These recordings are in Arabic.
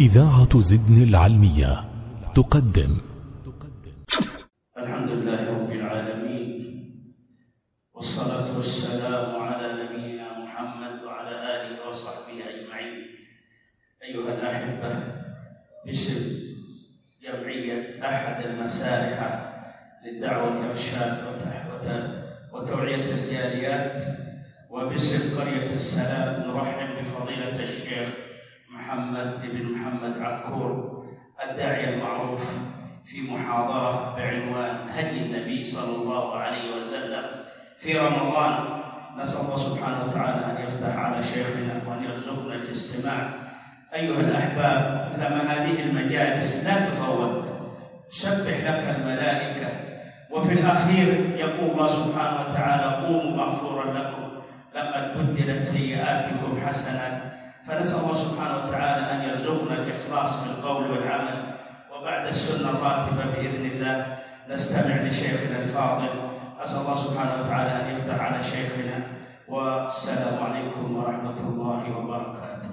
إذاعة زدن العلمية تقدم. الحمد لله رب العالمين، والصلاة والسلام على نبينا محمد وعلى آله وصحبه أجمعين. أيها الأحبة، باسم جمعية أحد المسارح للدعوة والإرشاد وتوعية الجاليات، وباسم قرية السلام، نرحب بفضيلة الشيخ محمد بن محمد عكور، الداعية المعروف، في محاضرة بعنوان هدي النبي صلى الله عليه وسلم في رمضان. نسأل الله سبحانه وتعالى أن يفتح على شيخنا وأن يرزقنا الاستماع. أيها الأحباب، مثلما هذه المجالس لا تفوت، تسبح لك الملائكة، وفي الأخير يقول الله سبحانه وتعالى: قوموا مغفورا لكم لقد بدلت سيئاتكم حسنات. فنسأل الله سبحانه وتعالى أن يرزقنا الإخلاص في القول والعمل. وبعد السنة الراتبة بإذن الله نستمع لشيخنا الفاضل. أسأل الله سبحانه وتعالى أن يفتح على شيخنا، والسلام عليكم ورحمة الله وبركاته.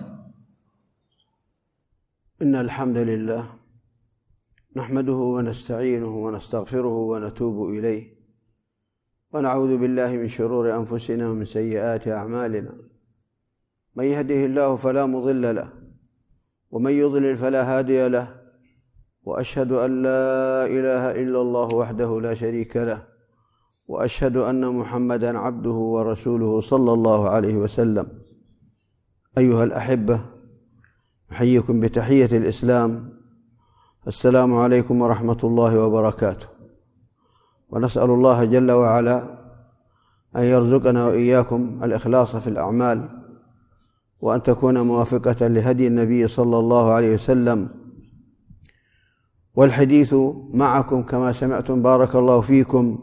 إن الحمد لله نحمده ونستعينه ونستغفره ونتوب إليه، ونعوذ بالله من شرور أنفسنا ومن سيئات أعمالنا. من يهده الله فلا مضل له، ومن يضلل فلا هادي له، وأشهد أن لا إله إلا الله وحده لا شريك له، وأشهد أن محمدًا عبده ورسوله صلى الله عليه وسلم. أيها الأحبة، أحييكم بتحية الإسلام، السلام عليكم ورحمة الله وبركاته. ونسأل الله جل وعلا أن يرزقنا وإياكم الإخلاص في الأعمال، وأن تكون موافقة لهدي النبي صلى الله عليه وسلم. والحديث معكم كما سمعتم بارك الله فيكم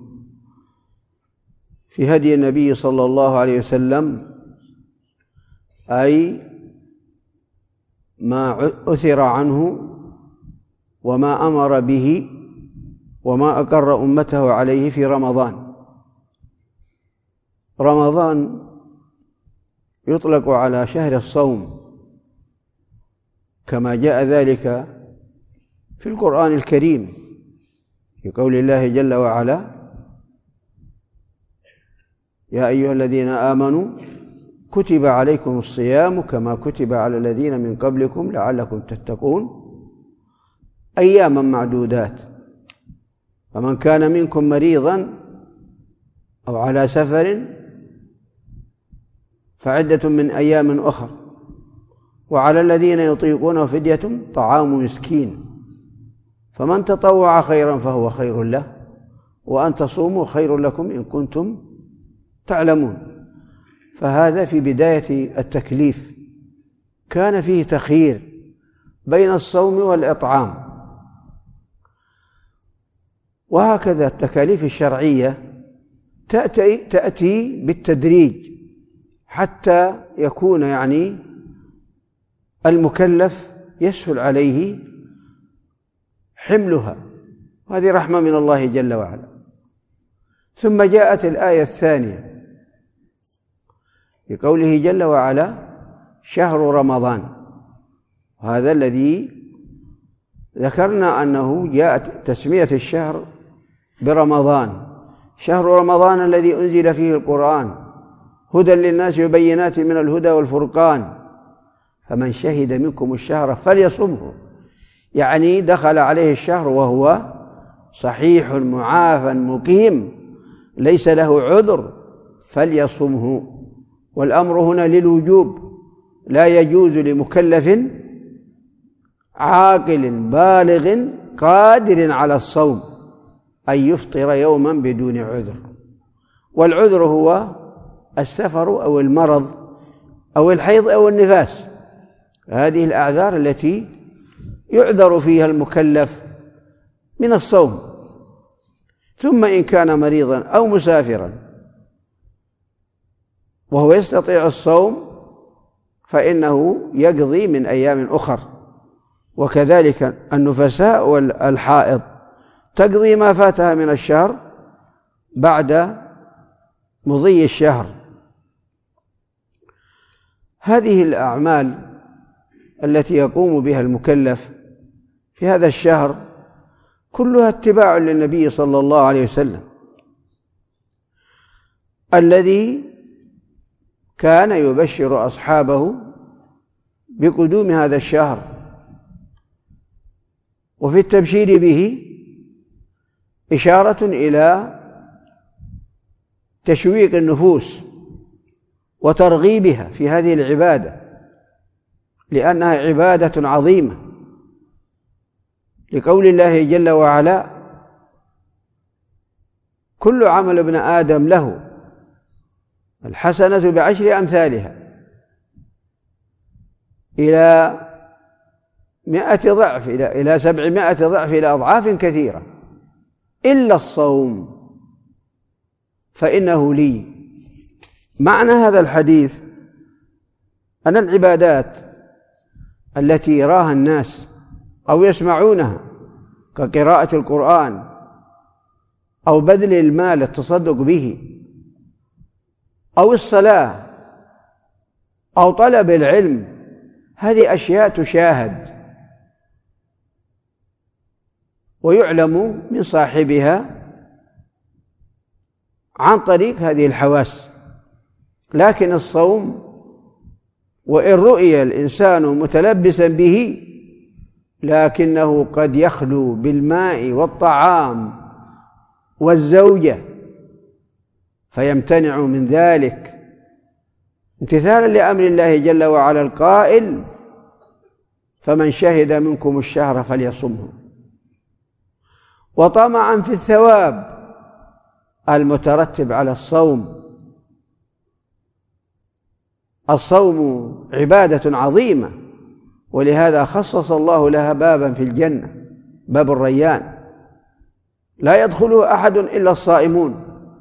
في هدي النبي صلى الله عليه وسلم، أي ما أثر عنه وما أمر به وما أقر أمته عليه في رمضان. رمضان يطلق على شهر الصوم كما جاء ذلك في القرآن الكريم في قول الله جل وعلا: يا أيها الذين آمنوا كتب عليكم الصيام كما كتب على الذين من قبلكم لعلكم تتقون أياما معدودات، فمن كان منكم مريضا أو على سفر فعدة من أيام أخر، وعلى الذين يطيقونه فدية طعام مسكين، فمن تطوع خيرا فهو خير له، وأن تصوموا خير لكم إن كنتم تعلمون. فهذا في بداية التكليف كان فيه تخيير بين الصوم والإطعام. وهكذا التكاليف الشرعية تأتي بالتدريج حتى يكون المكلف يسهل عليه حملها، وهذه رحمة من الله جل وعلا. ثم جاءت الآية الثانية بقوله جل وعلا: شهر رمضان. وهذا الذي ذكرنا أنه جاءت تسمية الشهر برمضان، شهر رمضان الذي أنزل فيه القرآن هدى للناس وبينات من الهدى والفرقان، فمن شهد منكم الشهر فليصمه، يعني دخل عليه الشهر وهو صحيح معافى مقيم ليس له عذر فليصمه. والأمر هنا للوجوب، لا يجوز لمكلف عاقل بالغ قادر على الصوم أن يفطر يوما بدون عذر. والعذر هو السفر أو المرض أو الحيض أو النفاس، هذه الأعذار التي يعذر فيها المكلف من الصوم. ثم إن كان مريضا أو مسافرا وهو يستطيع الصوم فإنه يقضي من أيام أخر. وكذلك النفساء والحائض تقضي ما فاتها من الشهر بعد مضي الشهر. هذه الأعمال التي يقوم بها المكلف في هذا الشهر كلها اتباع للنبي صلى الله عليه وسلم، الذي كان يبشر أصحابه بقدوم هذا الشهر. وفي التبشير به إشارة إلى تشويق النفوس وترغيبها في هذه العبادة، لأنها عبادة عظيمة، لقول الله جل وعلا: كل عمل ابن آدم له الحسنة بعشر أمثالها إلى 100 ضعف إلى 700 ضعف إلى أضعاف كثيرة إلا الصوم فإنه لي. معنى هذا الحديث أن العبادات التي يراها الناس أو يسمعونها كقراءة القرآن أو بذل المال التصدق به أو الصلاة أو طلب العلم، هذه أشياء تشاهد ويعلم من صاحبها عن طريق هذه الحواس. لكن الصوم وإن رؤي الإنسان متلبسا به لكنه قد يخلو بالماء والطعام والزوجة فيمتنع من ذلك امتثالا لأمر الله جل وعلا القائل: فمن شهد منكم الشهر فليصمه، وطمعا في الثواب المترتب على الصوم. الصوم عبادة عظيمة، ولهذا خصص الله لها بابا في الجنة، باب الريان، لا يدخله أحد إلا الصائمون.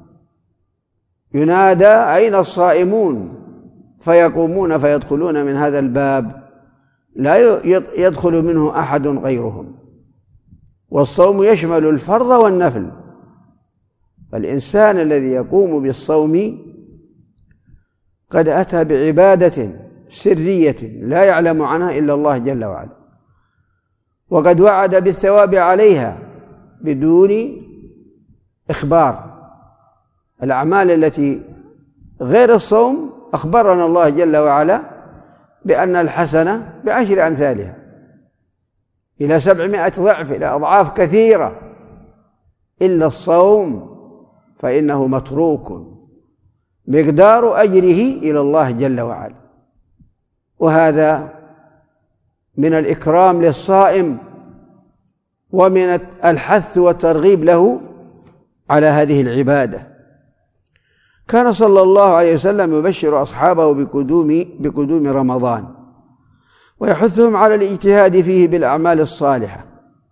ينادى: أين الصائمون؟ فيقومون فيدخلون من هذا الباب، لا يدخل منه أحد غيرهم. والصوم يشمل الفرض والنفل، فالإنسان الذي يقوم بالصوم قد أتى بعبادة سرية لا يعلم عنها إلا الله جل وعلا، وقد وعد بالثواب عليها بدون إخبار. الأعمال التي غير الصوم أخبرنا الله جل وعلا بأن الحسنة بعشر أمثالها إلى 700 ضعف إلى أضعاف كثيرة، إلا الصوم فإنه متروك مقدار أجره إلى الله جل وعلا. وهذا من الإكرام للصائم ومن الحث والترغيب له على هذه العبادة. كان صلى الله عليه وسلم يبشر أصحابه بقدوم رمضان ويحثهم على الاجتهاد فيه بالأعمال الصالحة.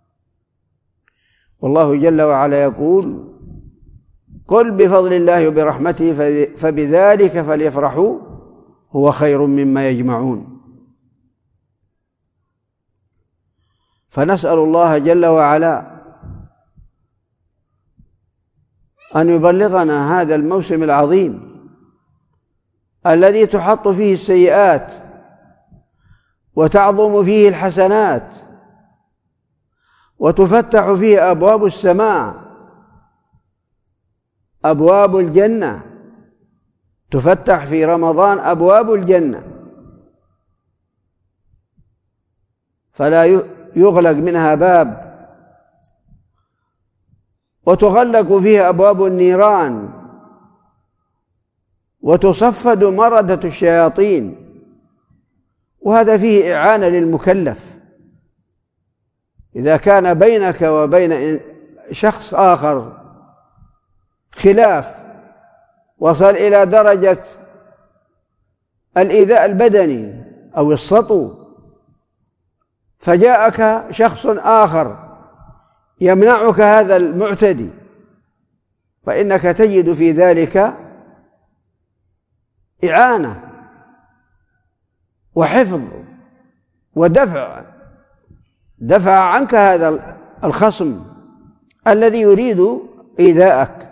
والله جل وعلا يقول: قل بفضل الله وبرحمته فبذلك فليفرحوا هو خير مما يجمعون. فنسأل الله جل وعلا أن يبلغنا هذا الموسم العظيم الذي تحط فيه السيئات وتعظم فيه الحسنات وتفتح فيه أبواب السماء، أبواب الجنة تفتح في رمضان، أبواب الجنة فلا يغلق منها باب، وتغلق فيها أبواب النيران وتصفد مردة الشياطين. وهذا فيه إعانة للمكلف. إذا كان بينك وبين شخص آخر خلاف وصل إلى درجة الإيذاء البدني أو السطو، فجاءك شخص آخر يمنعك هذا المعتدي، فإنك تجد في ذلك إعانة وحفظ ودفع عنك هذا الخصم الذي يريد إيذاءك.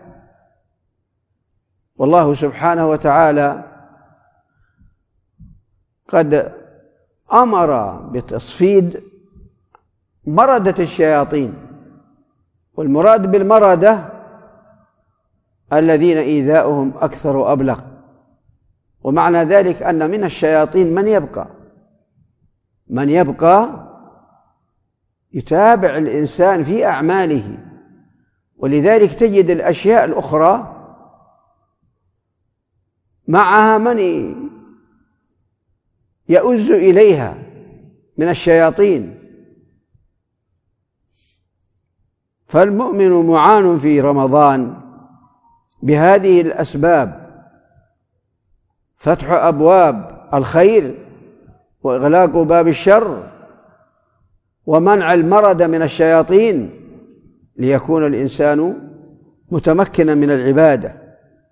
والله سبحانه وتعالى قد أمر بتصفيد مردة الشياطين، والمراد بالمردة الذين إيذاؤهم أكثر وأبلغ. ومعنى ذلك أن من الشياطين من يبقى يتابع الإنسان في أعماله، ولذلك تجد الأشياء الأخرى معها من يؤز إليها من الشياطين. فالمؤمن معان في رمضان بهذه الأسباب: فتح أبواب الخير وإغلاق باب الشر ومنع المرض من الشياطين، ليكون الإنسان متمكنا من العبادة.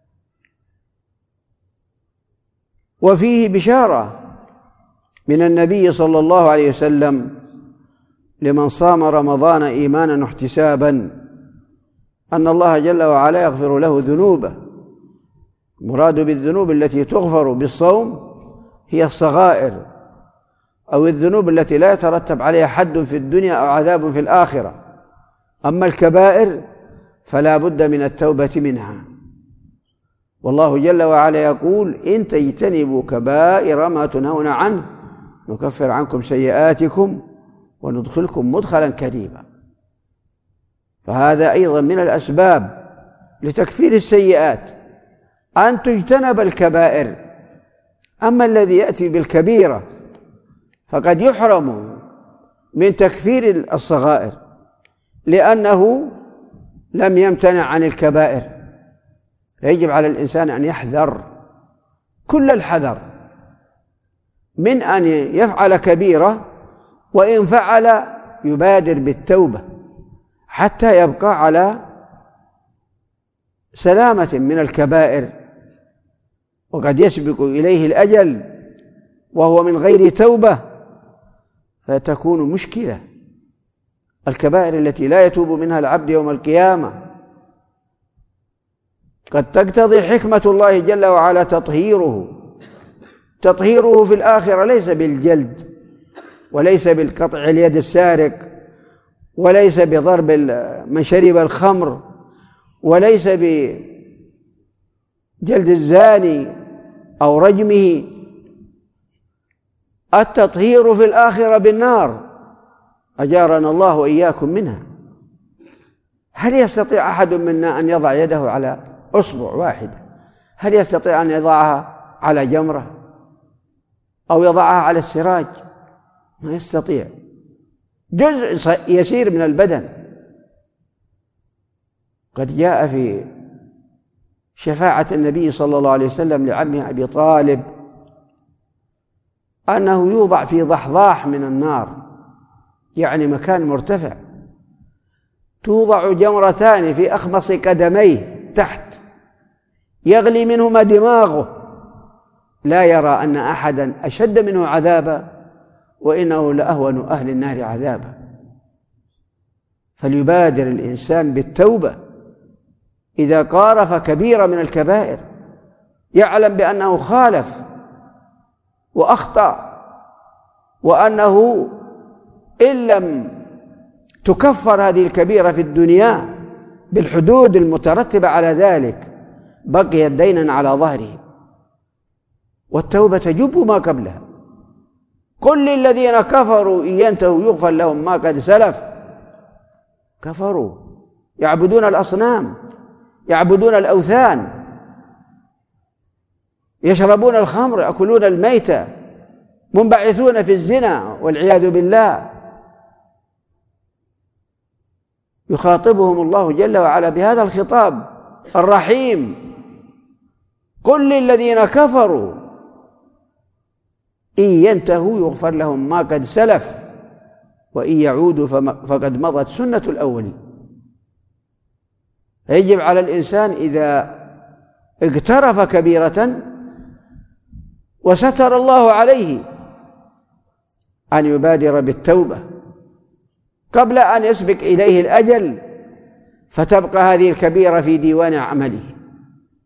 وفيه بشارة من النبي صلى الله عليه وسلم لمن صام رمضان إيمانا واحتسابا أن الله جل وعلا يغفر له ذنوبه. المراد بالذنوب التي تغفر بالصوم هي الصغائر أو الذنوب التي لا يترتب عليها حد في الدنيا أو عذاب في الآخرة. أما الكبائر فلا بد من التوبة منها. والله جل وعلا يقول: إن تجتنبوا كبائر ما تنهون عنه نكفر عنكم سيئاتكم وندخلكم مدخلا كريما. فهذا أيضا من الأسباب لتكفير السيئات أن تجتنب الكبائر. أما الذي يأتي بالكبيرة فقد يحرم من تكفير الصغائر لأنه لم يمتنع عن الكبائر. يجب على الإنسان أن يحذر كل الحذر من أن يفعل كبيرة، وإن فعل يبادر بالتوبة حتى يبقى على سلامة من الكبائر. وقد يسبق إليه الأجل وهو من غير توبة فتكون مشكلة. الكبائر التي لا يتوب منها العبد يوم القيامة قد تقتضي حكمة الله جل وعلا تطهيره في الآخرة، ليس بالجلد وليس بالقطع اليد السارق وليس بضرب من شرب الخمر وليس بجلد الزاني أو رجمه. التطهير في الآخرة بالنار، أجارنا الله وإياكم منها. هل يستطيع أحد منا أن يضع يده على أصبع واحدة؟ هل يستطيع أن يضعها على جمرة أو يضعها على السراج؟ ما يستطيع. جزء يسير من البدن. قد جاء في شفاعة النبي صلى الله عليه وسلم لعمه أبي طالب أنه يوضع في ضحضاح من النار، يعني مكان مرتفع، توضع جمرتان في أخمص قدميه تحت، يغلي منهما دماغه، لا يرى أن أحدا أشد منه عذابا، وإنه لأهون أهل النار عذابا. فليبادر الإنسان بالتوبة إذا قارف كبيرة من الكبائر، يعلم بأنه خالف وأخطأ، وأنه إن لم تكفر هذه الكبيرة في الدنيا بالحدود المترتبة على ذلك بقيت دينا على ظهره. والتوبة تجب ما قبلها. كل الذين كفروا إن ينتهوا يغفر لهم ما قد سلف. كفروا، يعبدون الأصنام، يعبدون الأوثان، يشربون الخمر، يأكلون الميتة، منبعثون في الزنا والعياذ بالله. يخاطبهم الله جل وعلا بهذا الخطاب الرحيم: كل الذين كفروا إن ينتهوا يغفر لهم ما قد سلف وإن يعودوا فقد مضت سنة الأولين. يجب على الإنسان إذا اقترف كبيرة وستر الله عليه أن يبادر بالتوبة قبل أن يسبق إليه الأجل فتبقى هذه الكبيرة في ديوان عمله.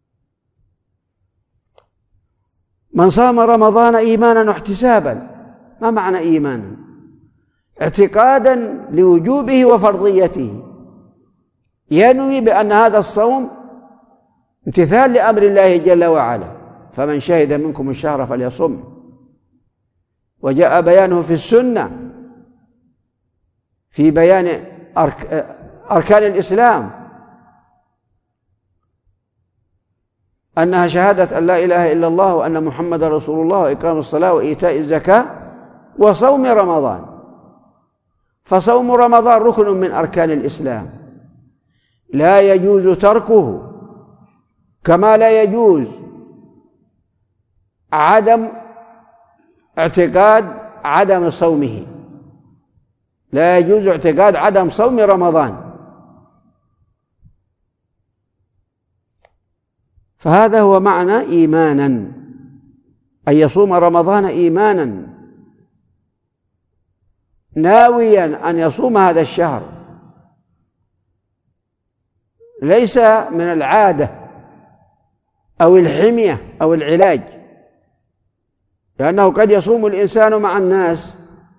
من صام رمضان إيمانا واحتسابا ما معنى إيمانا؟ اعتقادا لوجوبه وفرضيته، ينوي بأن هذا الصوم امتثال لأمر الله جل وعلا، فمن شهد منكم الشهر فليصم. وجاء بيانه في السنة في بيان أركان الإسلام، أنها شهادة أن لا إله إلا الله وأن محمد رسول الله وإقام الصلاة وإيتاء الزكاة وصوم رمضان. فصوم رمضان ركن من أركان الإسلام لا يجوز تركه، كما لا يجوز عدم اعتقاد عدم صومه، لا يجوز اعتقاد عدم صوم رمضان. فهذا هو معنى إيمانا، أن يصوم رمضان إيمانا ناويا أن يصوم هذا الشهر، ليس من العادة أو الحمية أو العلاج، لأنه قد يصوم الإنسان مع الناس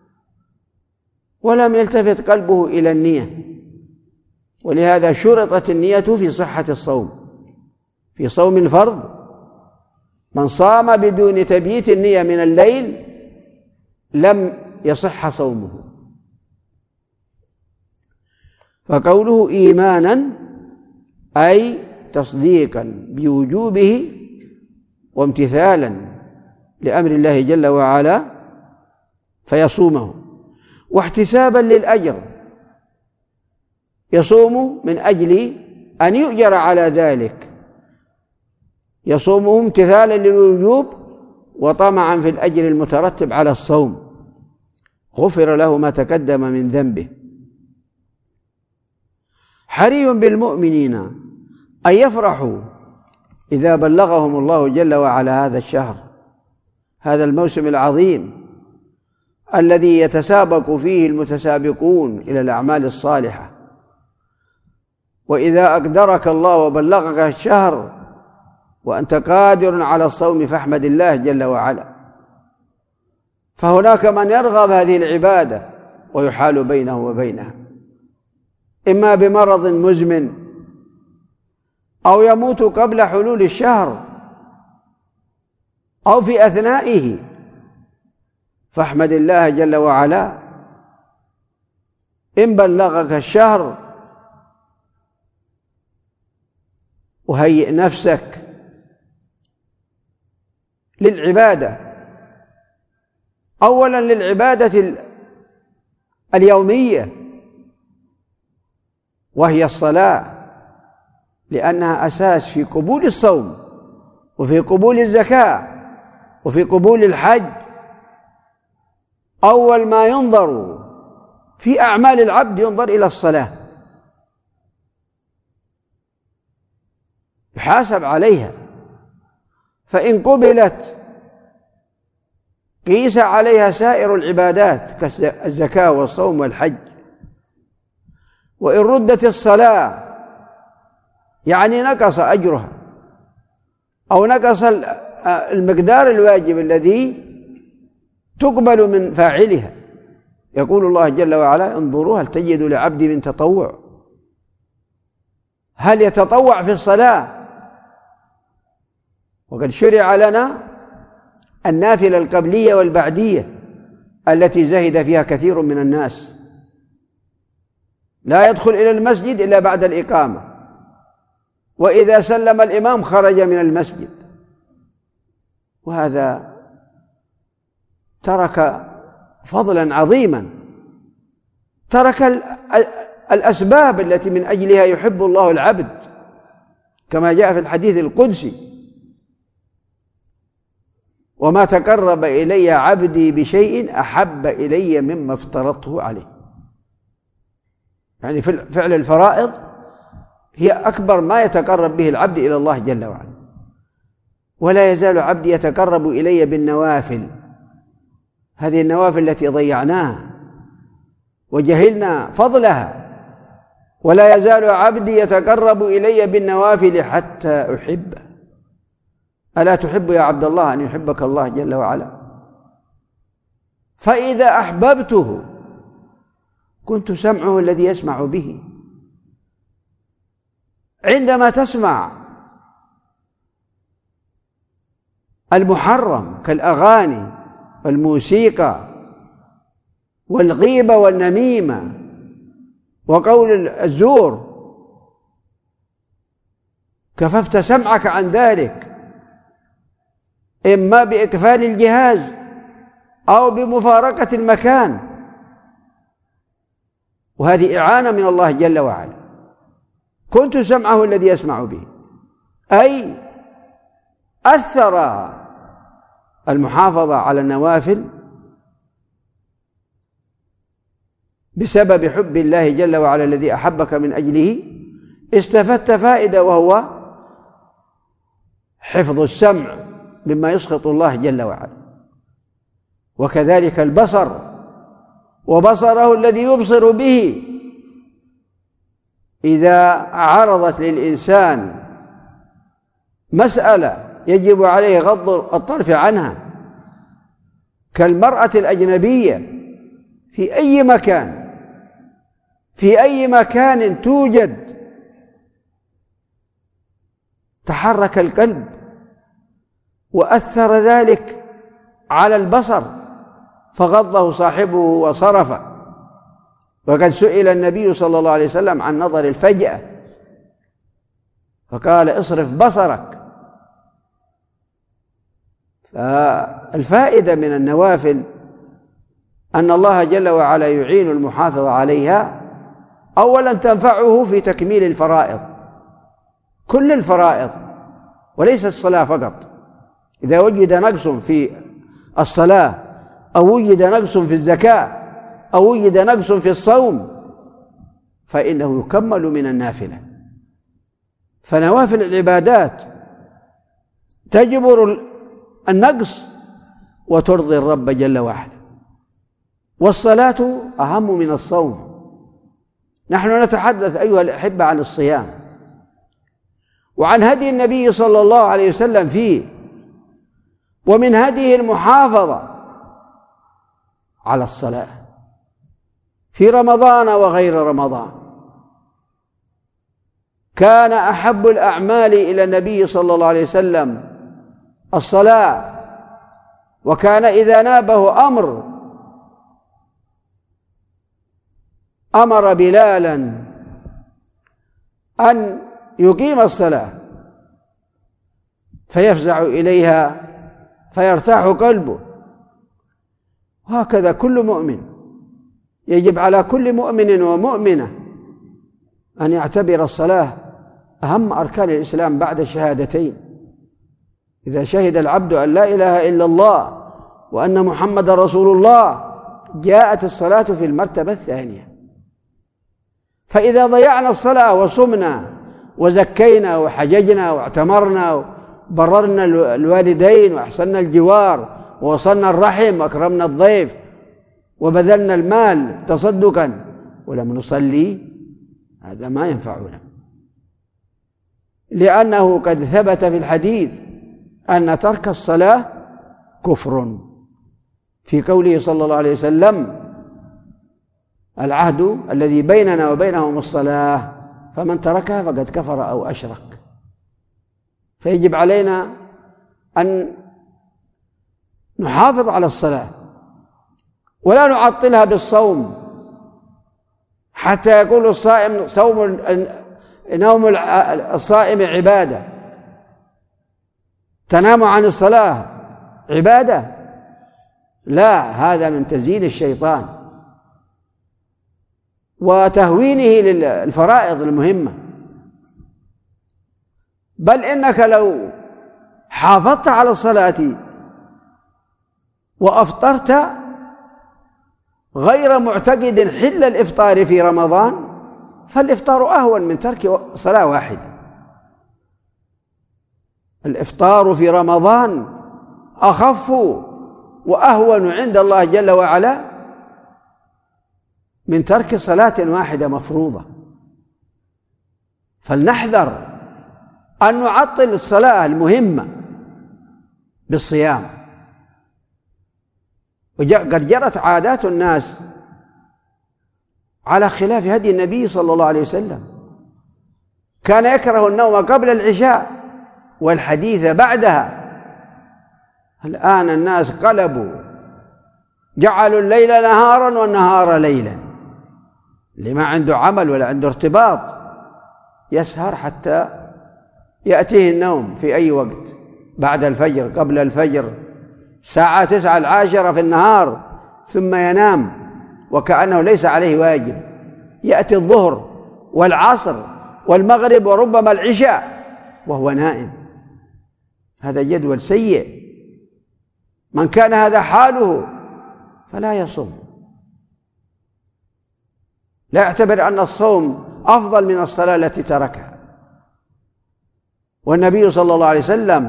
ولم يلتفت قلبه إلى النية، ولهذا شرطت النية في صحة الصوم. في صوم الفرض من صام بدون تبييت النية من الليل لم يصح صومه. فقوله إيمانا أي تصديقا بوجوبه وامتثالا لأمر الله جل وعلا فيصومه، واحتسابا للأجر، يصوم من أجل أن يؤجر على ذلك، يصومه امتثالا للوجوب وطمعا في الأجر المترتب على الصوم، غفر له ما تقدم من ذنبه. حري بالمؤمنين أن يفرحوا إذا بلغهم الله جل وعلا هذا الشهر، هذا الموسم العظيم الذي يتسابق فيه المتسابقون إلى الأعمال الصالحة. وإذا أقدرك الله وبلغك الشهر وأنت قادر على الصوم فاحمد الله جل وعلا. فهناك من يرغب هذه العبادة ويحال بينه وبينها، إما بمرض مزمن أو يموت قبل حلول الشهر أو في أثنائه، فاحمد الله جل وعلا إن بلغك الشهر، وهيئ نفسك للعبادة، أولا للعبادة اليومية وهي الصلاة، لأنها أساس في قبول الصوم وفي قبول الزكاة وفي قبول الحج. أول ما ينظر في أعمال العبد ينظر إلى الصلاة، يحاسب عليها، فإن قبلت قيس عليها سائر العبادات كالزكاة والصوم والحج. وإن ردت الصلاة يعني نقص أجرها أو نقص المقدار الواجب الذي تقبل من فاعلها. يقول الله جل وعلا انظروا هل تجد لعبد من تطوع، هل يتطوع في الصلاة؟ وقد شرع لنا النافلة القبلية والبعدية التي زهد فيها كثير من الناس، لا يدخل إلى المسجد إلا بعد الإقامة، وإذا سلم الإمام خرج من المسجد، وهذا ترك فضلا عظيما، ترك الأسباب التي من أجلها يحب الله العبد، كما جاء في الحديث القدسي وما تقرب إلي عبدي بشيء أحب إلي مما افترضته عليه. يعني فعل الفرائض هي أكبر ما يتقرب به العبد إلى الله جل وعلا، ولا يزال عبدي يتقرب إلي بالنوافل، هذه النوافل التي ضيعناها وجهلنا فضلها، ولا يزال عبدي يتقرب إلي بالنوافل حتى أحبه. ألا تحب يا عبد الله أن يحبك الله جل وعلا؟ فإذا أحببته كنت سمعه الذي يسمع به. عندما تسمع المحرم كالأغاني والموسيقى والغيبة والنميمة وقول الزور، كففت سمعك عن ذلك، إما بإقفال الجهاز أو بمفارقة المكان، وهذه إعانة من الله جل وعلا. كنت سمعه الذي يسمع به، أي أثر المحافظة على النوافل بسبب حب الله جل وعلا الذي أحبك من أجله، استفدت فائدة، وهو حفظ السمع مما يسخط الله جل وعلا. وكذلك البصر، وبصره الذي يبصر به إذا عرضت للإنسان مسألة يجب عليه غض الطرف عنها، كالمرأة الأجنبية في أي مكان، في أي مكان توجد، تحرك القلب وأثر ذلك على البصر فغضه صاحبه وصرفه. وقد سئل النبي صلى الله عليه وسلم عن نظر الفجأة فقال اصرف بصرك. فالفائدة من النوافل أن الله جل وعلا يعين المحافظ عليها، أولا تنفعه في تكميل الفرائض، كل الفرائض وليس الصلاة فقط. إذا وجد نقص في الصلاة أو وجد نقص في الزكاة أو وجد نقص في الصوم فإنه يكمل من النافلة. فنوافل العبادات تجبر النقص وترضي الرب جل وعلا. والصلاة أهم من الصوم. نحن نتحدث أيها الأحبة عن الصيام وعن هدي النبي صلى الله عليه وسلم فيه، ومن هديه المحافظة على الصلاة في رمضان وغير رمضان. كان أحب الأعمال إلى النبي صلى الله عليه وسلم الصلاة، وكان إذا نابه أمر بلالا أن يقيم الصلاة فيفزع إليها فيرتاح قلبه. وهكذا كل مؤمن، يجب على كل مؤمن ومؤمنة أن يعتبر الصلاة أهم أركان الإسلام بعد الشهادتين. إذا شهد العبد أن لا إله إلا الله وأن محمد رسول الله جاءت الصلاة في المرتبة الثانية. فإذا ضيعنا الصلاة وصمنا وزكينا وحججنا واعتمرنا وبررنا الوالدين وأحسننا الجوار ووصلنا الرحم وأكرمنا الضيف وبذلنا المال تصدقا ولم نصلي، هذا ما ينفعنا، لأنه قد ثبت في الحديث أن ترك الصلاة كفر، في قوله صلى الله عليه وسلم العهد الذي بيننا وبينهم الصلاة فمن تركها فقد كفر أو أشرك. فيجب علينا أن نحافظ على الصلاة ولا نعطلها بالصوم حتى يقول الصائم نوم الصائم عبادة، تنام عن الصلاة عبادة، لا، هذا من تزيين الشيطان وتهوينه للفرائض المهمة. بل إنك لو حافظت على الصلاة وأفطرت غير معتقد حل الإفطار في رمضان فالإفطار أهون من ترك صلاة واحدة. الإفطار في رمضان أخف وأهون عند الله جل وعلا من ترك صلاة واحدة مفروضة. فلنحذر أن نعطل الصلاة المهمة بالصيام. وقد جرت عادات الناس على خلاف هدي النبي صلى الله عليه وسلم. كان يكره النوم قبل العشاء والحديث بعدها. الآن الناس قلبوا، جعلوا الليل نهارا والنهار ليلا. اللي ما عنده عمل ولا عنده ارتباط يسهر حتى يأتيه النوم في أي وقت، بعد الفجر، قبل الفجر، ساعة 9 10 في النهار، ثم ينام وكأنه ليس عليه واجب. يأتي الظهر والعصر والمغرب وربما العشاء وهو نائم. هذا جدول سيء. من كان هذا حاله فلا يصوم، لا يعتبر أن الصوم أفضل من الصلاة التي تركها. والنبي صلى الله عليه وسلم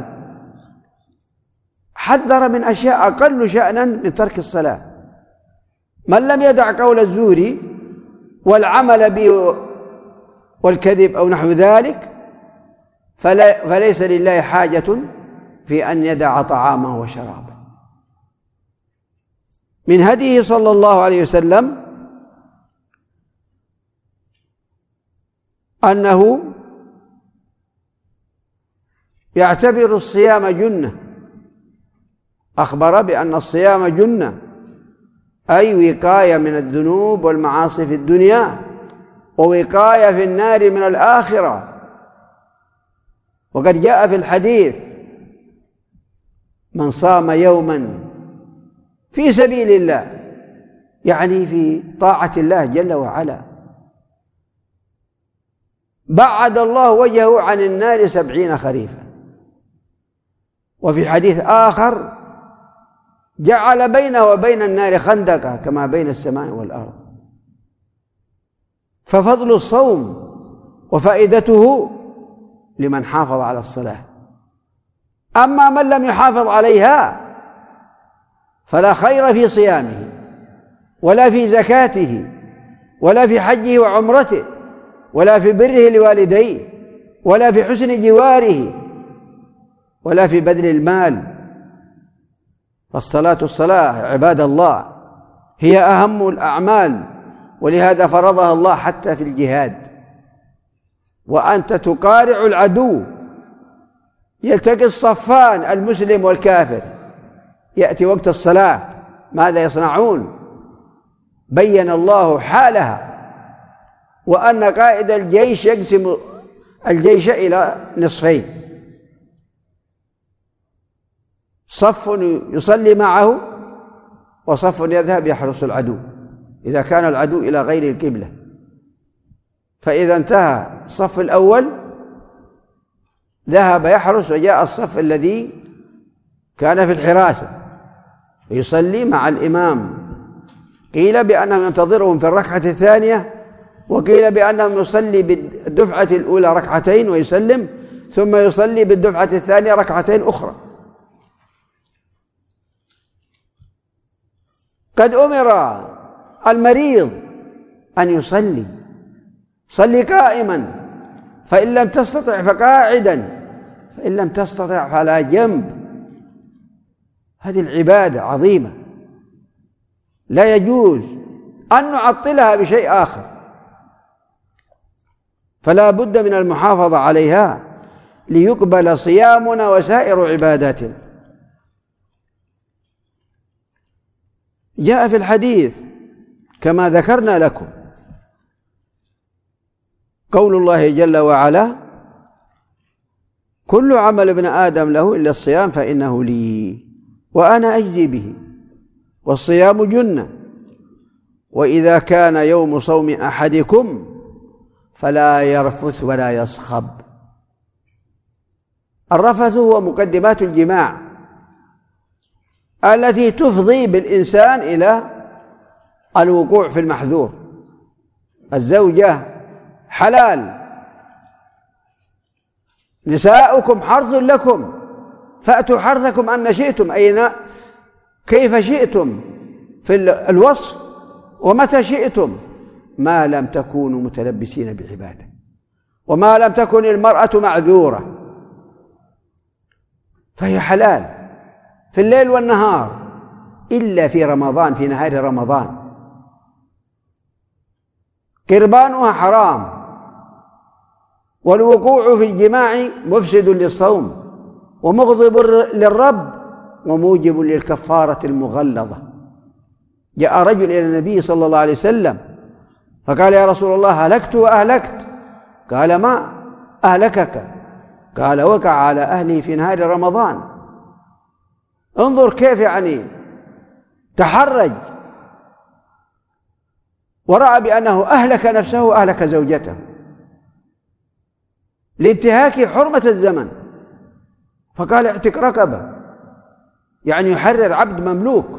حذر من أشياء أقل شأنا من ترك الصلاة. من لم يدع قول الزور والعمل به والكذب أو نحو ذلك فليس لله حاجة في أن يدع طعامه وشرابه. من هديه صلى الله عليه وسلم أنه يعتبر الصيام جنة. أخبر بأن الصيام جنة، أي وقاية من الذنوب والمعاصي في الدنيا ووقاية في النار من الآخرة. وقد جاء في الحديث: من صام يوما في سبيل الله، يعني في طاعة الله جل وعلا، بعد الله وجهه عن النار 70 خريفا. وفي حديث آخر: جعل بينه وبين النار خندقا كما بين السماء والأرض. ففضل الصوم وفائدته لمن حافظ على الصلاة. أما من لم يحافظ عليها فلا خير في صيامه ولا في زكاته ولا في حجه وعمرته ولا في بره لوالديه ولا في حسن جواره ولا في بذل المال. الصلاة عباد الله هي أهم الأعمال، ولهذا فرضها الله حتى في الجهاد. وأنت تقارع العدو، يلتقي الصفان المسلم والكافر، يأتي وقت الصلاة ماذا يصنعون؟ بين الله حالها، وأن قائد الجيش يقسم الجيش إلى نصفين: صف يصلي معه وصف يذهب يحرس العدو إذا كان العدو إلى غير القبلة. فإذا انتهى الصف الأول ذهب يحرس، وجاء الصف الذي كان في الحراسة يصلي مع الإمام. قيل بأنه ينتظرهم في الركعة الثانية، وقيل بأنه يصلي بالدفعة الأولى ركعتين ويسلم، ثم يصلي بالدفعة الثانية ركعتين أخرى. قد أمر المريض أن يصلي قائما، فإن لم تستطع فقاعدا، فإن لم تستطع فعلى جنب. هذه العبادة عظيمة لا يجوز أن نعطلها بشيء آخر، فلا بد من المحافظة عليها ليقبل صيامنا وسائر عباداتنا. جاء في الحديث كما ذكرنا لكم قول الله جل وعلا: كل عمل ابن آدم له إلا الصيام فإنه لي وأنا أجزي به، والصيام جنة، وإذا كان يوم صوم أحدكم فلا يرفث ولا يصخب. الرفث هو مقدمات الجماع التي تفضي بالإنسان إلى الوقوع في المحذور. الزوجة حلال، نساؤكم حرث لكم فأتوا حرثكم أن شئتم، أين كيف شئتم في الوصف ومتى شئتم، ما لم تكونوا متلبسين بعبادة، وما لم تكن المرأة معذورة، فهي حلال في الليل والنهار، إلا في رمضان، في نهار رمضان. قربانها حرام، والوقوع في الجماع مفسد للصوم ومغضب للرب وموجب للكفارة المغلظة. جاء رجل إلى النبي صلى الله عليه وسلم فقال: يا رسول الله، هلكت وأهلكت. قال: ما أهلكك؟ قال: وقع على أهلي في نهار رمضان. انظر كيف تحرج ورأى بأنه أهلك نفسه وأهلك زوجته لانتهاك حرمة الزمن، فقال: اعتق رقبة، يعني يحرر عبد مملوك.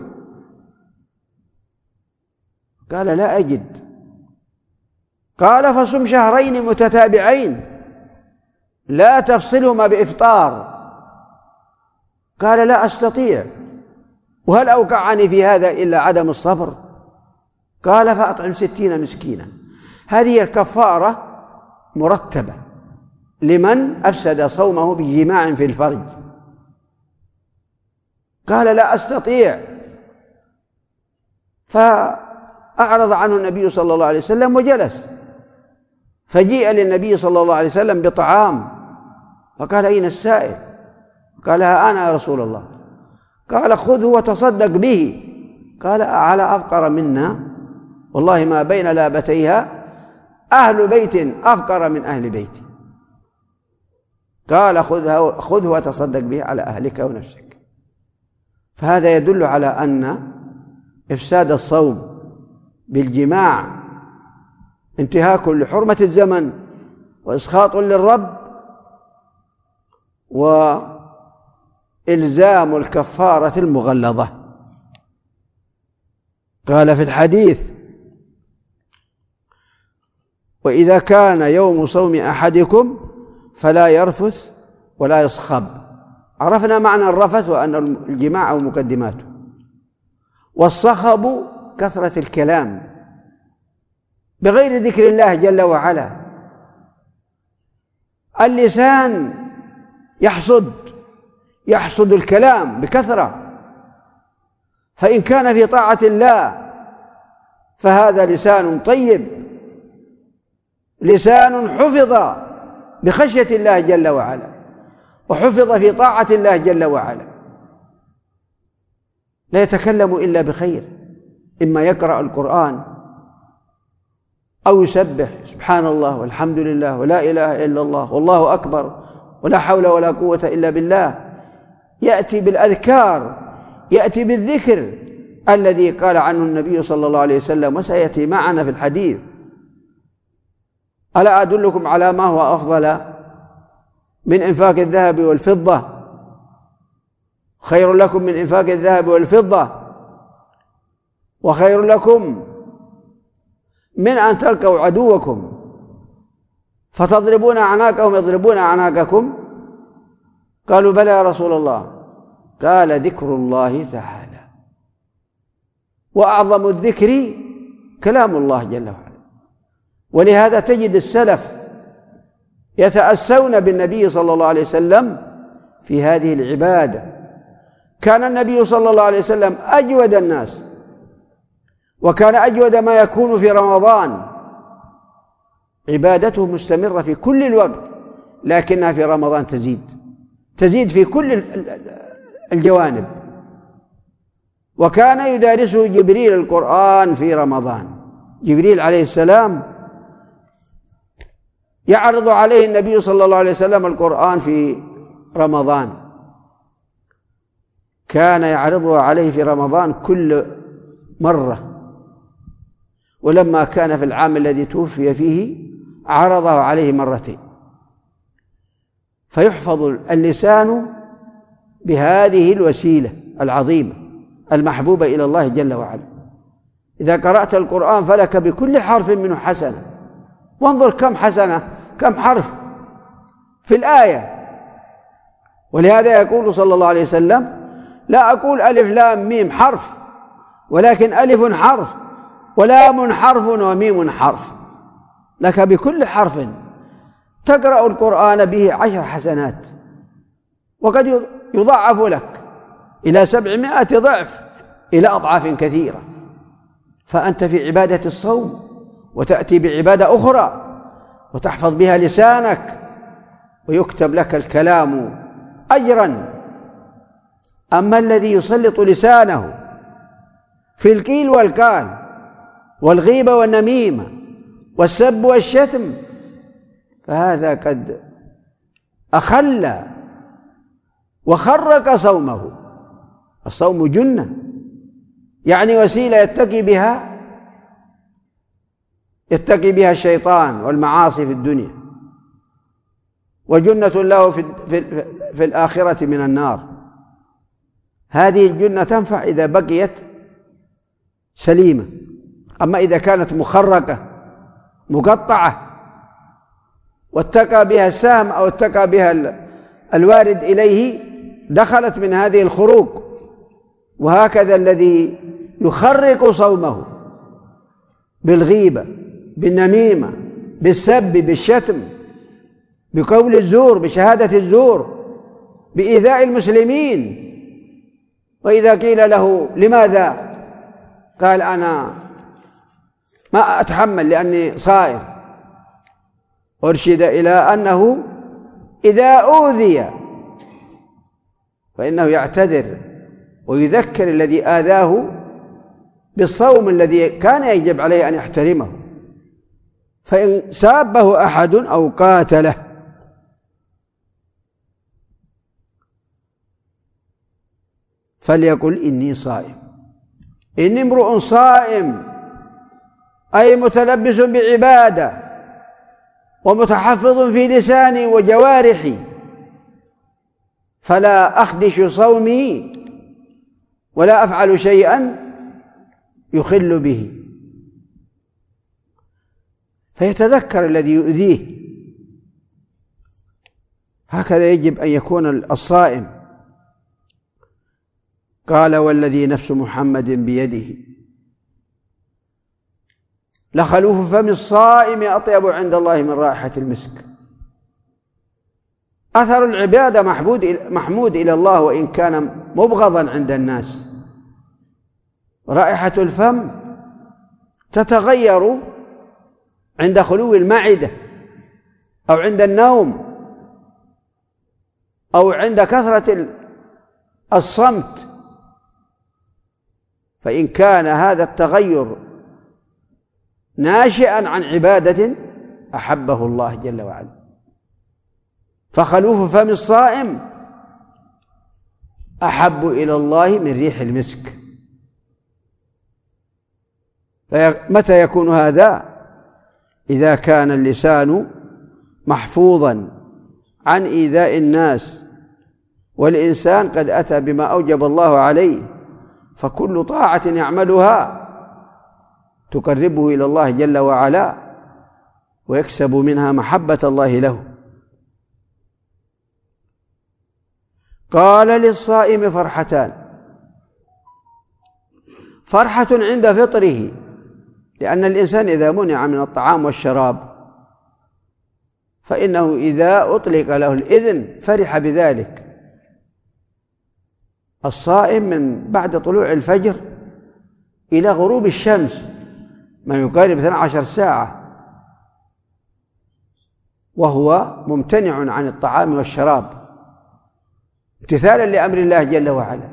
قال: لا أجد. قال: فصم شهرين متتابعين لا تفصلهما بإفطار. قال: لا أستطيع، وهل أوقعني في هذا إلا عدم الصبر؟ قال: فأطعم 60 مسكينا. هذه الكفارة مرتبة لمن أفسد صومه بجماع في الفرج. قال: لا أستطيع. فأعرض عنه النبي صلى الله عليه وسلم وجلس، فجيء للنبي صلى الله عليه وسلم بطعام، فقال: أين السائل؟ قال: ها أنا يا رسول الله. قال: خذه وتصدق به. قال: على أفقر منا والله ما بين لابتيها أهل بيت أفقر من أهل بيتي. قال: خذه وتصدق به على أهلك ونفسك. فهذا يدل على أن إفساد الصوم بالجماع انتهاك لحرمة الزمن وإسخاط للرب وإلزام الكفارة المغلظة. قال في الحديث: وإذا كان يوم صوم أحدكم فلا يرفث ولا يصخب. عرفنا معنى الرفث وأن الجماع ومقدماته، والصخب كثرة الكلام بغير ذكر الله جل وعلا. اللسان يحصد الكلام بكثرة، فإن كان في طاعة الله فهذا لسان طيب، لسان حفظ بخشية الله جل وعلا وحفظ في طاعة الله جل وعلا، لا يتكلم إلا بخير، إما يقرأ القرآن أو يسبح سبحان الله والحمد لله ولا إله إلا الله والله أكبر ولا حول ولا قوة إلا بالله، يأتي بالأذكار، يأتي بالذكر الذي قال عنه النبي صلى الله عليه وسلم وسيأتي معنا في الحديث: ألا أدلكم على ما هو أفضل من إنفاق الذهب والفضة؟ خير لكم من إنفاق الذهب والفضة، وخير لكم من أن تلقوا عدوكم فتضربون أعناقهم يضربون أعناقكم. قالوا: بلى يا رسول الله. قال: ذكر الله تعالى، وأعظم الذكر كلام الله جل وعلا. ولهذا تجد السلف يتأسون بالنبي صلى الله عليه وسلم في هذه العبادة. كان النبي صلى الله عليه وسلم أجود الناس، وكان أجود ما يكون في رمضان، عبادته مستمرة في كل الوقت، لكنها في رمضان تزيد في كل الجوانب. وكان يدارسه جبريل القرآن في رمضان. جبريل عليه السلام يعرض عليه النبي صلى الله عليه وسلم القرآن في رمضان، كان يعرضه عليه في رمضان كل مرة، ولما كان في العام الذي توفي فيه عرضه عليه مرتين. فيحفظ اللسان بهذه الوسيلة العظيمة المحبوبة إلى الله جل وعلا. إذا قرأت القرآن فلك بكل حرف منه حسنة، وانظر كم حسنة، كم حرف في الآية. ولهذا يقول صلى الله عليه وسلم: لا أقول ألف لام ميم حرف، ولكن ألف حرف ولام حرف وميم حرف، لك بكل حرف تقرأ القرآن به 10 حسنات، وقد يضاعف لك إلى 700 ضعف إلى أضعاف كثيرة، فأنت في عبادة الصوم وتأتي بعبادة أخرى وتحفظ بها لسانك ويكتب لك الكلام أجرا. أما الذي يسلط لسانه في القيل والقال والغيبة والنميمة والسب والشتم فهذا قد أخل وخرق صومه. الصوم جنة، يعني وسيلة يتقي بها الشيطان والمعاصي في الدنيا، وجنة له في الآخرة من النار. هذه الجنة تنفع إذا بقيت سليمة، أما إذا كانت مخرقة مقطعة واتقى بها السهم أو اتقى بها الوارد إليه دخلت من هذه الخروق. وهكذا الذي يخرق صومه بالغيبة بالنميمة بالسب بالشتم بقول الزور بشهادة الزور بإيذاء المسلمين، وإذا قيل له لماذا قال أنا ما أتحمل لأني صائم، أرشد إلى أنه إذا أوذي فإنه يعتذر ويذكر الذي آذاه بالصوم الذي كان يجب عليه أن يحترمه. فإن سابه أحد أو قاتله فليقل إني صائم، إني امرؤ صائم، أي متلبس بعبادة ومتحفظ في لساني وجوارحي، فلا أخدش صومي ولا أفعل شيئا يخل به. فيتذكر الذي يؤذيه. هكذا يجب أن يكون الصائم. قال والذي نفس محمد بيده لخلوف فم الصائم أطيب عند الله من رائحة المسك. أثر العبادة محمود إلى الله وإن كان مبغضا عند الناس. رائحة الفم تتغير عند خلو المعدة أو عند النوم أو عند كثرة الصمت. فإن كان هذا التغير ناشئا عن عبادة أحبه الله جل وعلا. فخلوف فم الصائم أحب إلى الله من ريح المسك. متى يكون هذا؟ إذا كان اللسان محفوظا عن إيذاء الناس والإنسان قد أتى بما أوجب الله عليه، فكل طاعة يعملها تقربه إلى الله جل وعلا ويكسب منها محبة الله له. قال للصائم فرحتان: فرحة عند فطره، لأن الإنسان إذا منع من الطعام والشراب فإنه إذا أطلق له الإذن فرح بذلك. الصائم من بعد طلوع الفجر إلى غروب الشمس ما يقارب 12 ساعة وهو ممتنع عن الطعام والشراب امتثالا لأمر الله جل وعلا.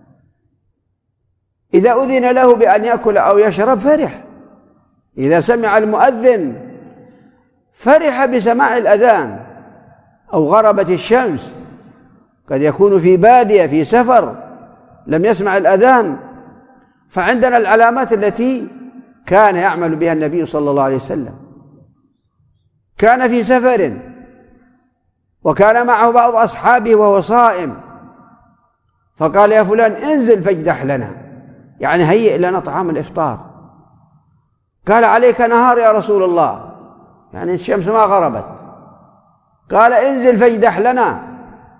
إذا أذن له بأن يأكل أو يشرب فرح. إذا سمع المؤذن فرح بسماع الأذان. أو غربت الشمس، قد يكون في بادية في سفر لم يسمع الأذان، فعندنا العلامات التي كان يعمل بها النبي صلى الله عليه وسلم. كان في سفر وكان معه بعض أصحابه وهو صائم، فقال: يا فلان انزل فاجدح لنا، يعني هيئ لنا طعام الإفطار. قال: عليك نهار يا رسول الله، يعني الشمس ما غربت. قال: انزل فاجدح لنا.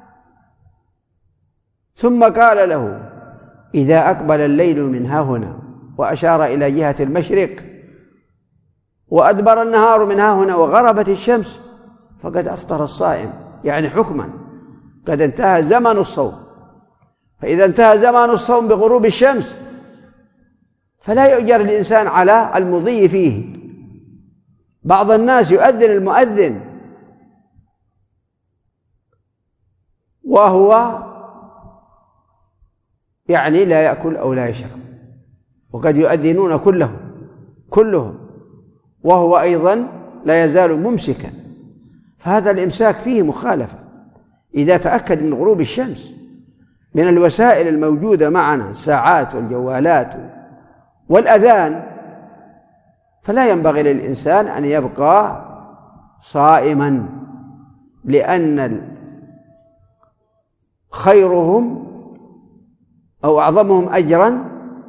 ثم قال له: إذا أقبل الليل من هاهنا، وأشار إلى جهة المشرق، وأدبر النهار من هاهنا وغربت الشمس، فقد أفطر الصائم، يعني حكما قد انتهى زمن الصوم. فإذا انتهى زمن الصوم بغروب الشمس فلا يؤجر الإنسان على المضي فيه. بعض الناس يؤذن المؤذن وهو يعني لا يأكل أو لا يشرب، وقد يؤذنون كلهم وهو أيضا لا يزال ممسكا، فهذا الإمساك فيه مخالفة. إذا تأكد من غروب الشمس من الوسائل الموجودة معنا الساعات والجوالات والأذان، فلا ينبغي للإنسان أن يبقى صائما، لأن خيرهم أو أعظمهم أجرا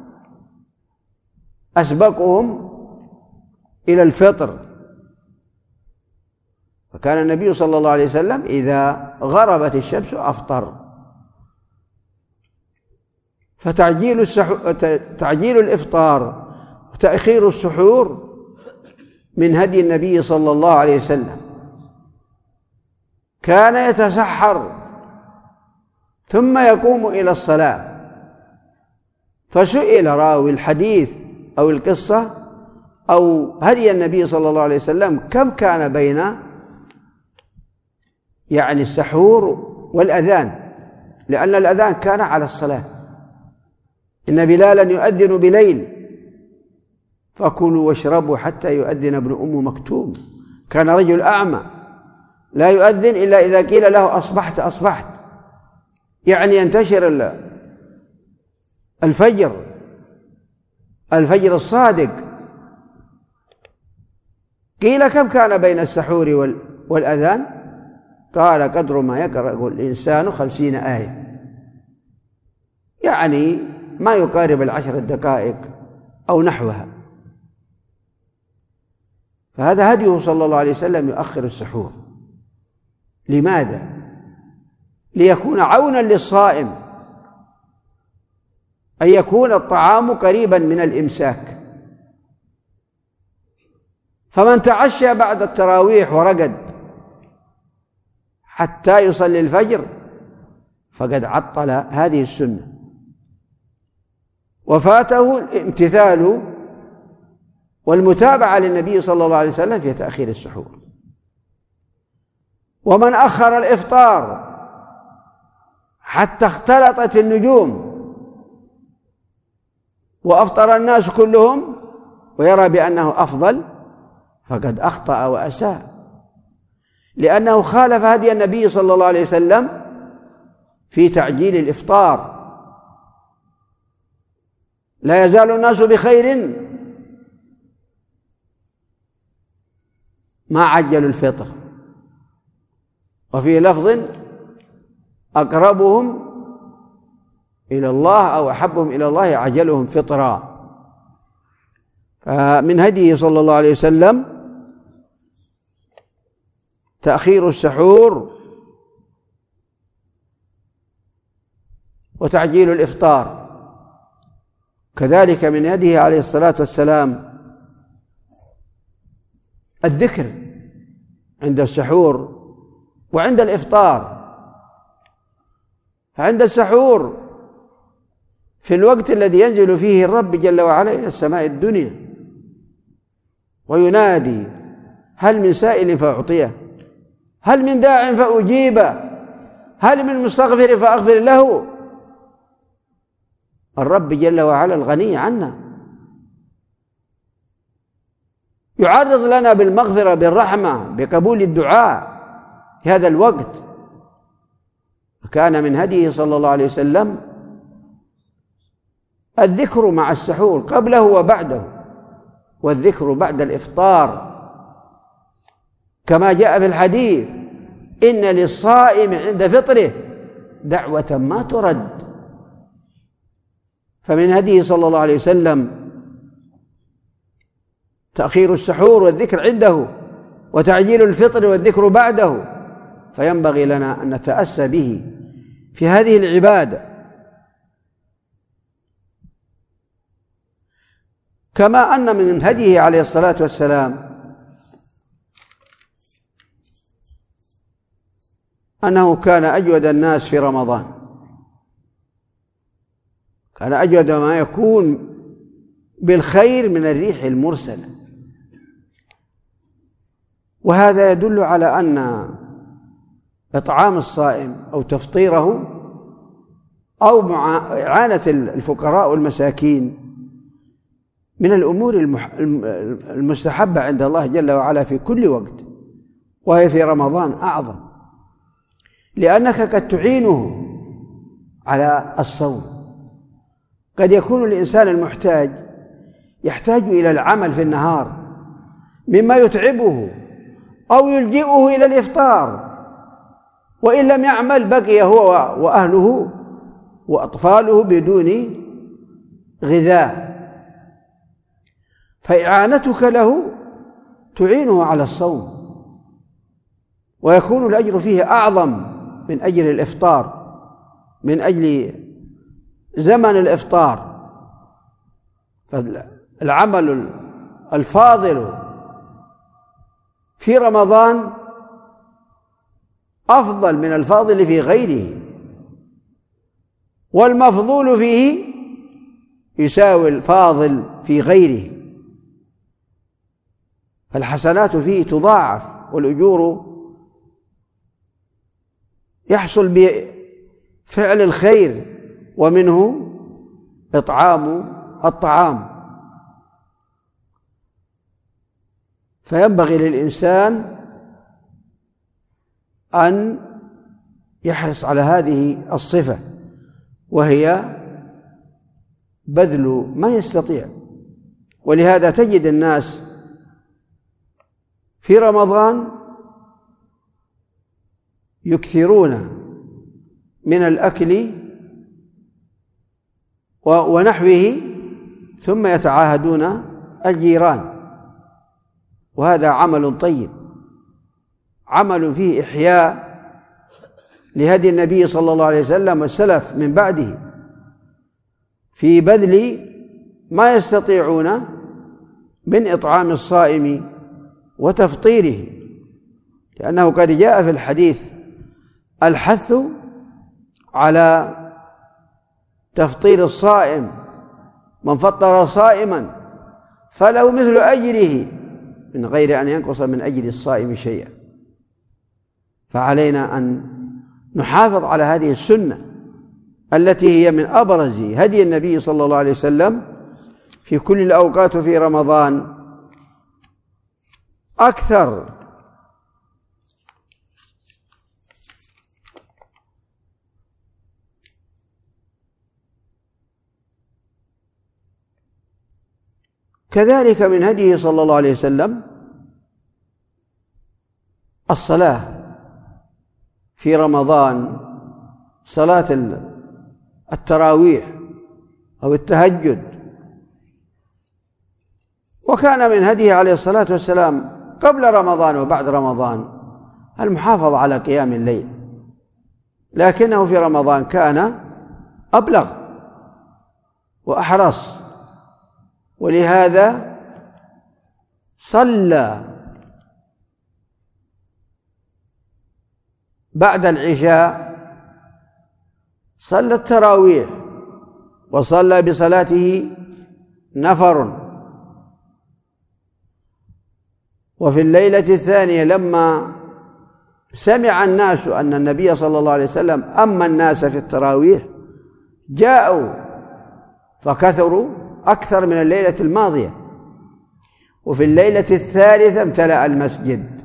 أسبقهم إلى الفطر. فكان النبي صلى الله عليه وسلم إذا غربت الشمس أفطر. فتعجيل الإفطار وتأخير السحور من هدي النبي صلى الله عليه وسلم. كان يتسحر ثم يقوم إلى الصلاة، فسئل راوي الحديث أو القصة أو هدي النبي صلى الله عليه وسلم كم كان بين يعني السحور والأذان، لأن الأذان كان على الصلاة. إن بلالا يؤذن بليل فكلوا واشربوا حتى يؤذن ابن أم مكتوم. كان رجل أعمى لا يؤذن إلا إذا قيل له أصبحت أصبحت، يعني ينتشر الفجر الصادق. قيل كم كان بين السحور والأذان؟ قال قدر ما يقرأ الإنسان 50 آية، يعني ما يقارب 10 دقائق أو نحوها. فهذا هديه صلى الله عليه وسلم يؤخر السحور. لماذا؟ ليكون عونا للصائم، أن يكون الطعام قريبا من الإمساك. فمن تعشى بعد التراويح ورقد حتى يصلي الفجر فقد عطل هذه السنة، وفاته الامتثال والمتابعة للنبي صلى الله عليه وسلم في تأخير السحور. ومن أخر الإفطار حتى اختلطت النجوم وأفطر الناس كلهم ويرى بأنه أفضل فقد أخطأ وأساء، لأنه خالف هدي النبي صلى الله عليه وسلم في تعجيل الإفطار. لا يزال الناس بخير ما عجلوا الفطر. وفي لفظ أقربهم إلى الله أو أحبهم إلى الله عجلهم فطرا. فمن هديه صلى الله عليه وسلم تأخير السحور وتعجيل الإفطار. كذلك من هديه عليه الصلاة والسلام الذكر عند السحور وعند الإفطار. فعند السحور في الوقت الذي ينزل فيه الرب جل وعلا إلى السماء الدنيا وينادي هل من سائل فأعطيه، هل من داع فأجيبه، هل من مستغفر فأغفر له. الرب جل وعلا الغني عنا يعرض لنا بالمغفرة بالرحمة بقبول الدعاء في هذا الوقت. كان من هديه صلى الله عليه وسلم الذكر مع السحور قبله وبعده، والذكر بعد الإفطار، كما جاء في الحديث إن للصائم عند فطره دعوة ما ترد. فمن هديه صلى الله عليه وسلم تأخير السحور والذكر عنده وتعجيل الفطر والذكر بعده. فينبغي لنا أن نتأسى به في هذه العبادة، كما أن من هديه عليه الصلاة والسلام أنه كان أجود الناس في رمضان. كان أجود ما يكون بالخير من الريح المرسلة. وهذا يدل على أن إطعام الصائم أو تفطيره أو إعانة الفقراء والمساكين من الأمور المستحبة عند الله جل وعلا في كل وقت، وهي في رمضان أعظم، لأنك قد تعينه على الصوم. قد يكون الإنسان المحتاج يحتاج إلى العمل في النهار مما يتعبه أو يلجئه إلى الإفطار، وإن لم يعمل بقي هو وأهله وأطفاله بدون غذاء، فإعانتك له تعينه على الصوم، ويكون الأجر فيه أعظم من أجل الإفطار، من أجل زمن الإفطار. فالعمل الفاضل في رمضان أفضل من الفاضل في غيره، والمفضول فيه يساوي الفاضل في غيره، فالحسنات فيه تضاعف والأجور يحصل بفعل الخير، ومنه إطعام الطعام. فينبغي للإنسان أن يحرص على هذه الصفة، وهي بذل ما يستطيع. ولهذا تجد الناس في رمضان يكثرون من الأكل ونحوه، ثم يتعاهدون الجيران، وهذا عمل طيب، عمل فيه إحياء لهدي النبي صلى الله عليه وسلم والسلف من بعده في بذل ما يستطيعون من إطعام الصائم وتفطيره، لأنه قد جاء في الحديث الحث على تفطير الصائم، من فطر صائما فله مثل أجره من غير أن ينقص من أجر الصائم شيئا. فعلينا أن نحافظ على هذه السنة التي هي من أبرز هدي النبي صلى الله عليه وسلم في كل الأوقات، في رمضان أكثر. كذلك من هديه صلى الله عليه وسلم الصلاة في رمضان، صلاة التراويح أو التهجد. وكان من هديه عليه الصلاة والسلام قبل رمضان وبعد رمضان المحافظة على قيام الليل، لكنه في رمضان كان أبلغ وأحرص، ولهذا صلى بعد العشاء، صلى التراويح وصلى بصلاته نفر. وفي الليلة الثانية لما سمع الناس أن النبي صلى الله عليه وسلم أما الناس في التراويح جاءوا فكثروا أكثر من الليلة الماضية. وفي الليلة الثالثة امتلأ المسجد،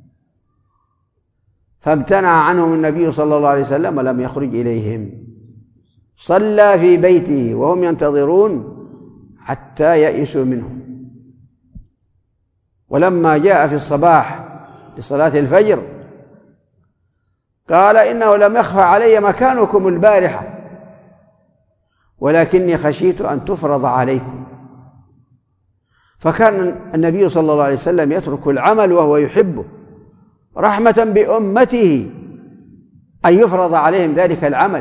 فامتنع عنهم النبي صلى الله عليه وسلم ولم يخرج إليهم، صلى في بيته وهم ينتظرون حتى يئسوا منه. ولما جاء في الصباح لصلاة الفجر قال: إنه لم يخفى علي مكانكم البارحة، ولكني خشيت أن تفرض عليكم. فكان النبي صلى الله عليه وسلم يترك العمل وهو يحبه رحمة بأمته أن يفرض عليهم ذلك العمل.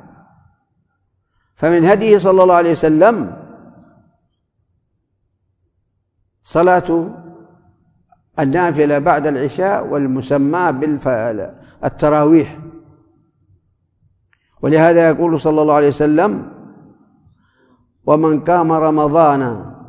فمن هديه صلى الله عليه وسلم صلاة النافلة بعد العشاء والمسمى بالتراويح. ولهذا يقول صلى الله عليه وسلم: ومن قام رمضان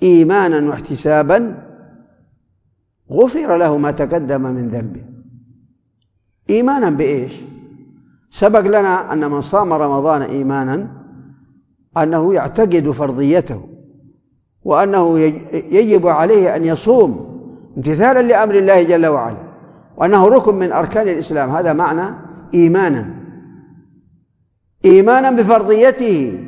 إيمانا واحتسابا غفر له ما تقدم من ذنبه. إيمانا بإيش؟ سبق لنا أن من صام رمضان إيمانا أنه يعتقد فرضيته، وأنه يجب عليه أن يصوم امتثالا لأمر الله جل وعلا، وأنه ركن من أركان الإسلام. هذا معنى إيمانا بفرضيته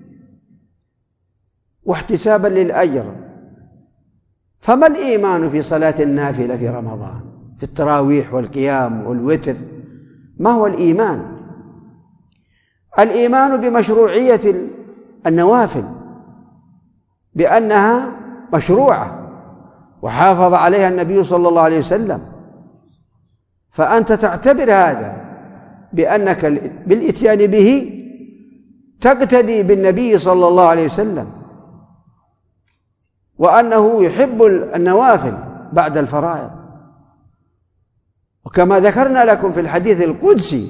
واحتسابا للأجر. فما الإيمان في صلاة النافلة في رمضان، في التراويح والقيام والوتر؟ ما هو الإيمان؟ الإيمان بمشروعية النوافل، بأنها مشروعة وحافظ عليها النبي صلى الله عليه وسلم، فأنت تعتبر هذا بأنك بالإتيان به تقتدي بالنبي صلى الله عليه وسلم، وأنه يحب النوافل بعد الفرائض. وكما ذكرنا لكم في الحديث القدسي: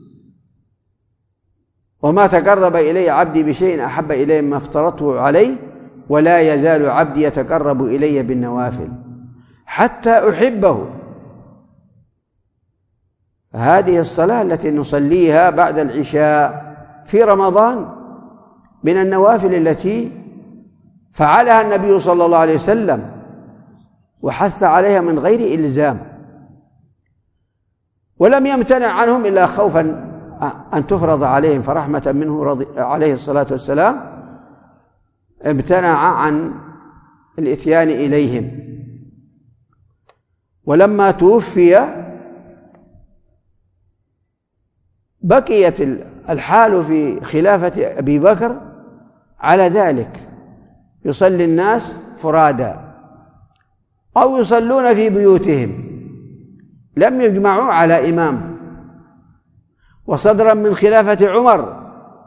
وما تقرب إلي عبدي بشيء أحب إلي مما افترضته عليه ولا يزال عبدي يتقرب إلي بالنوافل حتى أحبه. هذه الصلاة التي نصليها بعد العشاء في رمضان من النوافل التي فعلها النبي صلى الله عليه وسلم وحث عليها من غير إلزام، ولم يمتنع عنهم إلا خوفا أن تفرض عليهم، فرحمة منه عليه الصلاة والسلام امتنع عن الإتيان إليهم. ولما توفي بقيت الحال في خلافة أبي بكر على ذلك، يصلي الناس فرادا أو يصلون في بيوتهم، لم يجمعوا على إمام. وصدرا من خلافة عمر،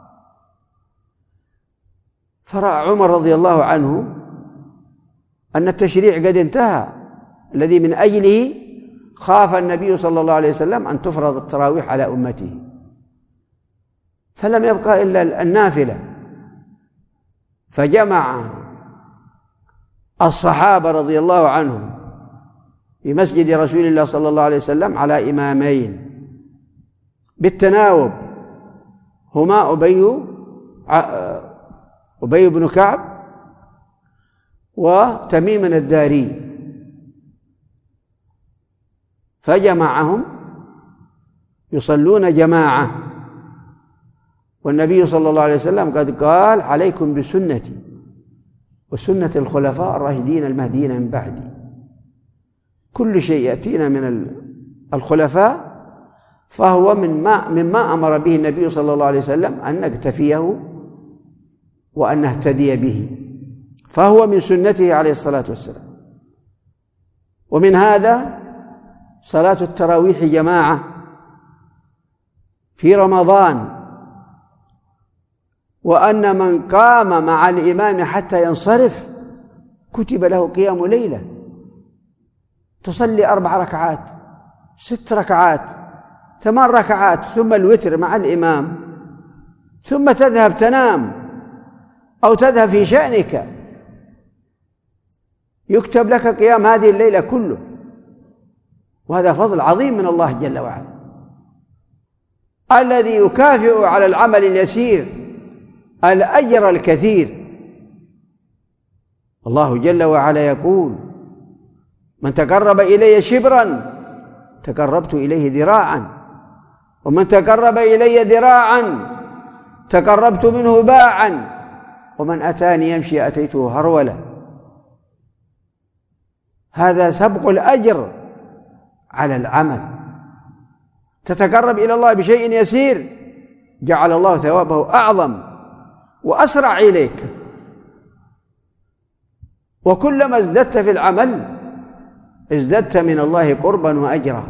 فرأى عمر رضي الله عنه أن التشريع قد انتهى الذي من أجله خاف النبي صلى الله عليه وسلم أن تفرض التراويح على أمته، فلم يبقى إلا النافلة، فجمع الصحابة رضي الله عنهم في مسجد رسول الله صلى الله عليه وسلم على إمامين بالتناوب، هما أبي بن كعب وتميم الداري، فجمعهم يصلون جماعة. والنبي صلى الله عليه وسلم قد قال: عليكم بسنتي وسنة الخلفاء الراشدين المهديين من بعدي. كل شيء يأتينا من الخلفاء فهو مما أمر به النبي صلى الله عليه وسلم أن نكتفيه وأن نهتدي به، فهو من سنته عليه الصلاة والسلام. ومن هذا صلاة التراويح جماعة في رمضان، وأن من قام مع الإمام حتى ينصرف كتب له قيام ليلة. تصلي 4 ركعات 6 ركعات 8 ركعات ثم الوتر مع الإمام، ثم تذهب تنام أو تذهب في شأنك، يكتب لك قيام هذه الليلة كله. وهذا فضل عظيم من الله جل وعلا، الذي يكافئ على العمل اليسير الأجر الكثير. الله جل وعلا يقول: من تقرب إلي شبرا تقربت إليه ذراعا، ومن تقرب إلي ذراعا تقربت منه باعا، ومن أتاني يمشي أتيته هرولا. هذا سبق الأجر على العمل. تتقرب إلى الله بشيء يسير جعل الله ثوابه أعظم وأسرع إليك، وكلما ازددت في العمل ازددت من الله قربا وأجرا.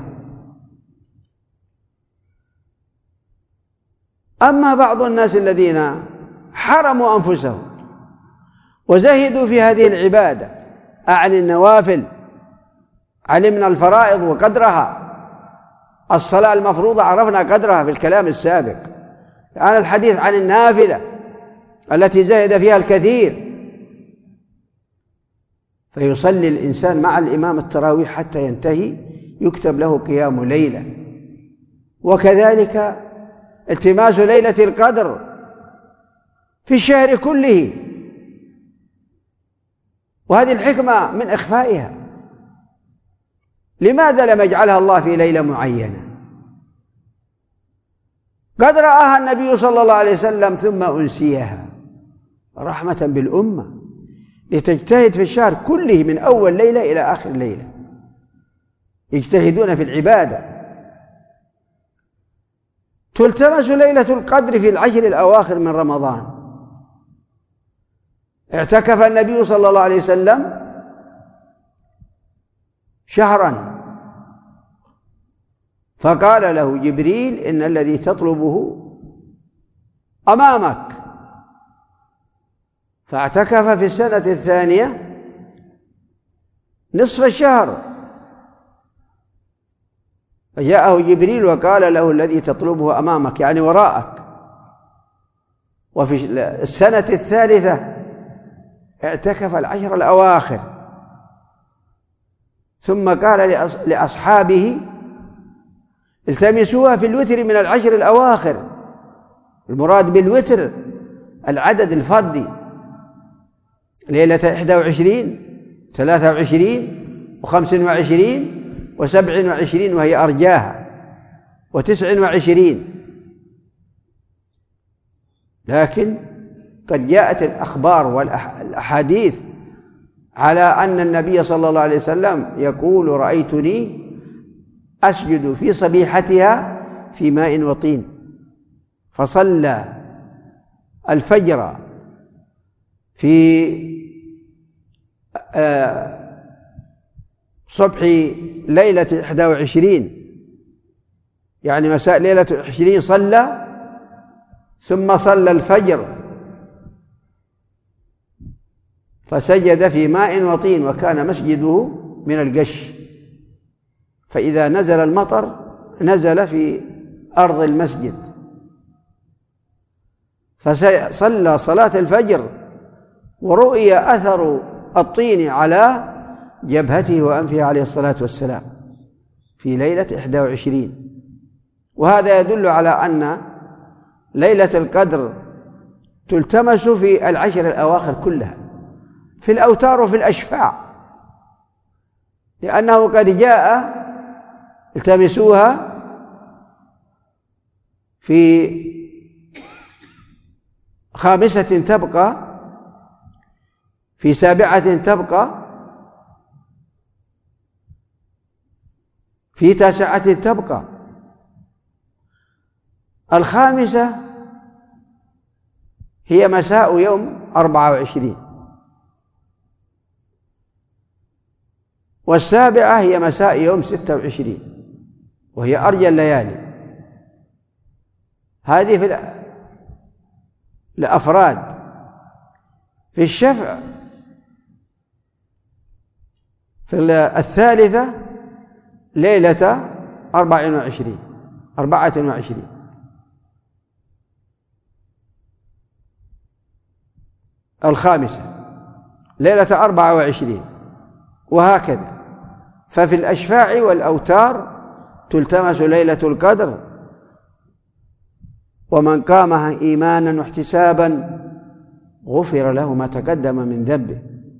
أما بعض الناس الذين حرموا أنفسهم وزهدوا في هذه العبادة، أعني النوافل، علمنا الفرائض وقدرها. الصلاة المفروضة عرفنا قدرها في الكلام السابق، الآن الحديث عن النافلة التي زهد فيها الكثير. فيصلي الإنسان مع الإمام التراويح حتى ينتهي يكتب له قيام ليلة. وكذلك التماس ليلة القدر في الشهر كله، وهذه الحكمة من إخفائها. لماذا لم يجعلها الله في ليلة معينة؟ قد رآها النبي صلى الله عليه وسلم ثم أنسيها رحمة بالأمة لتجتهد في الشهر كله من أول ليلة إلى آخر ليلة، يجتهدون في العبادة. تلتمس ليلة القدر في العشر الأواخر من رمضان. اعتكف النبي صلى الله عليه وسلم شهرا، فقال له جبريل: إن الذي تطلبه أمامك. فاعتكف في السنة الثانية نصف الشهر، فجاءه جبريل وقال له: الذي تطلبه أمامك، يعني وراءك. وفي السنة الثالثة اعتكف العشر الأواخر، ثم قال لأصحابه: التمسوها في الوتر من العشر الأواخر. المراد بالوتر العدد الفردي، ليلة 21 23 و25 و27 وهي أرجاها و29. لكن قد جاءت الأخبار والأحاديث على أن النبي صلى الله عليه وسلم يقول: رأيتني أسجد في صبيحتها في ماء وطين. فصلى الفجر في صبح ليلة 21، يعني مساء ليلة 20 صلى، ثم صلى الفجر فسجد في ماء وطين، وكان مسجده من القش، فإذا نزل المطر نزل في أرض المسجد. فصلى صلاة الفجر ورؤي أثر الطين على جبهته وأنفه عليه الصلاة والسلام في ليلة 21. وهذا يدل على أن ليلة القدر تلتمس في العشر الأواخر كلها، في الأوتار وفي الأشفاع، لأنه قد جاء: التمسوها في خامسة تبقى، في سابعة تبقى، في تاسعة تبقى. الخامسة هي مساء يوم 24، والسابعة هي مساء يوم 26 وهي أرجى الليالي. هذه في الأفراد. في الشفع في الثالثة ليلة 24. الخامسة ليلة 24، وهكذا. ففي الأشفاع والأوتار تلتمس ليلة القدر، ومن قامها إيمانا واحتسابا غفر له ما تقدم من ذنبه،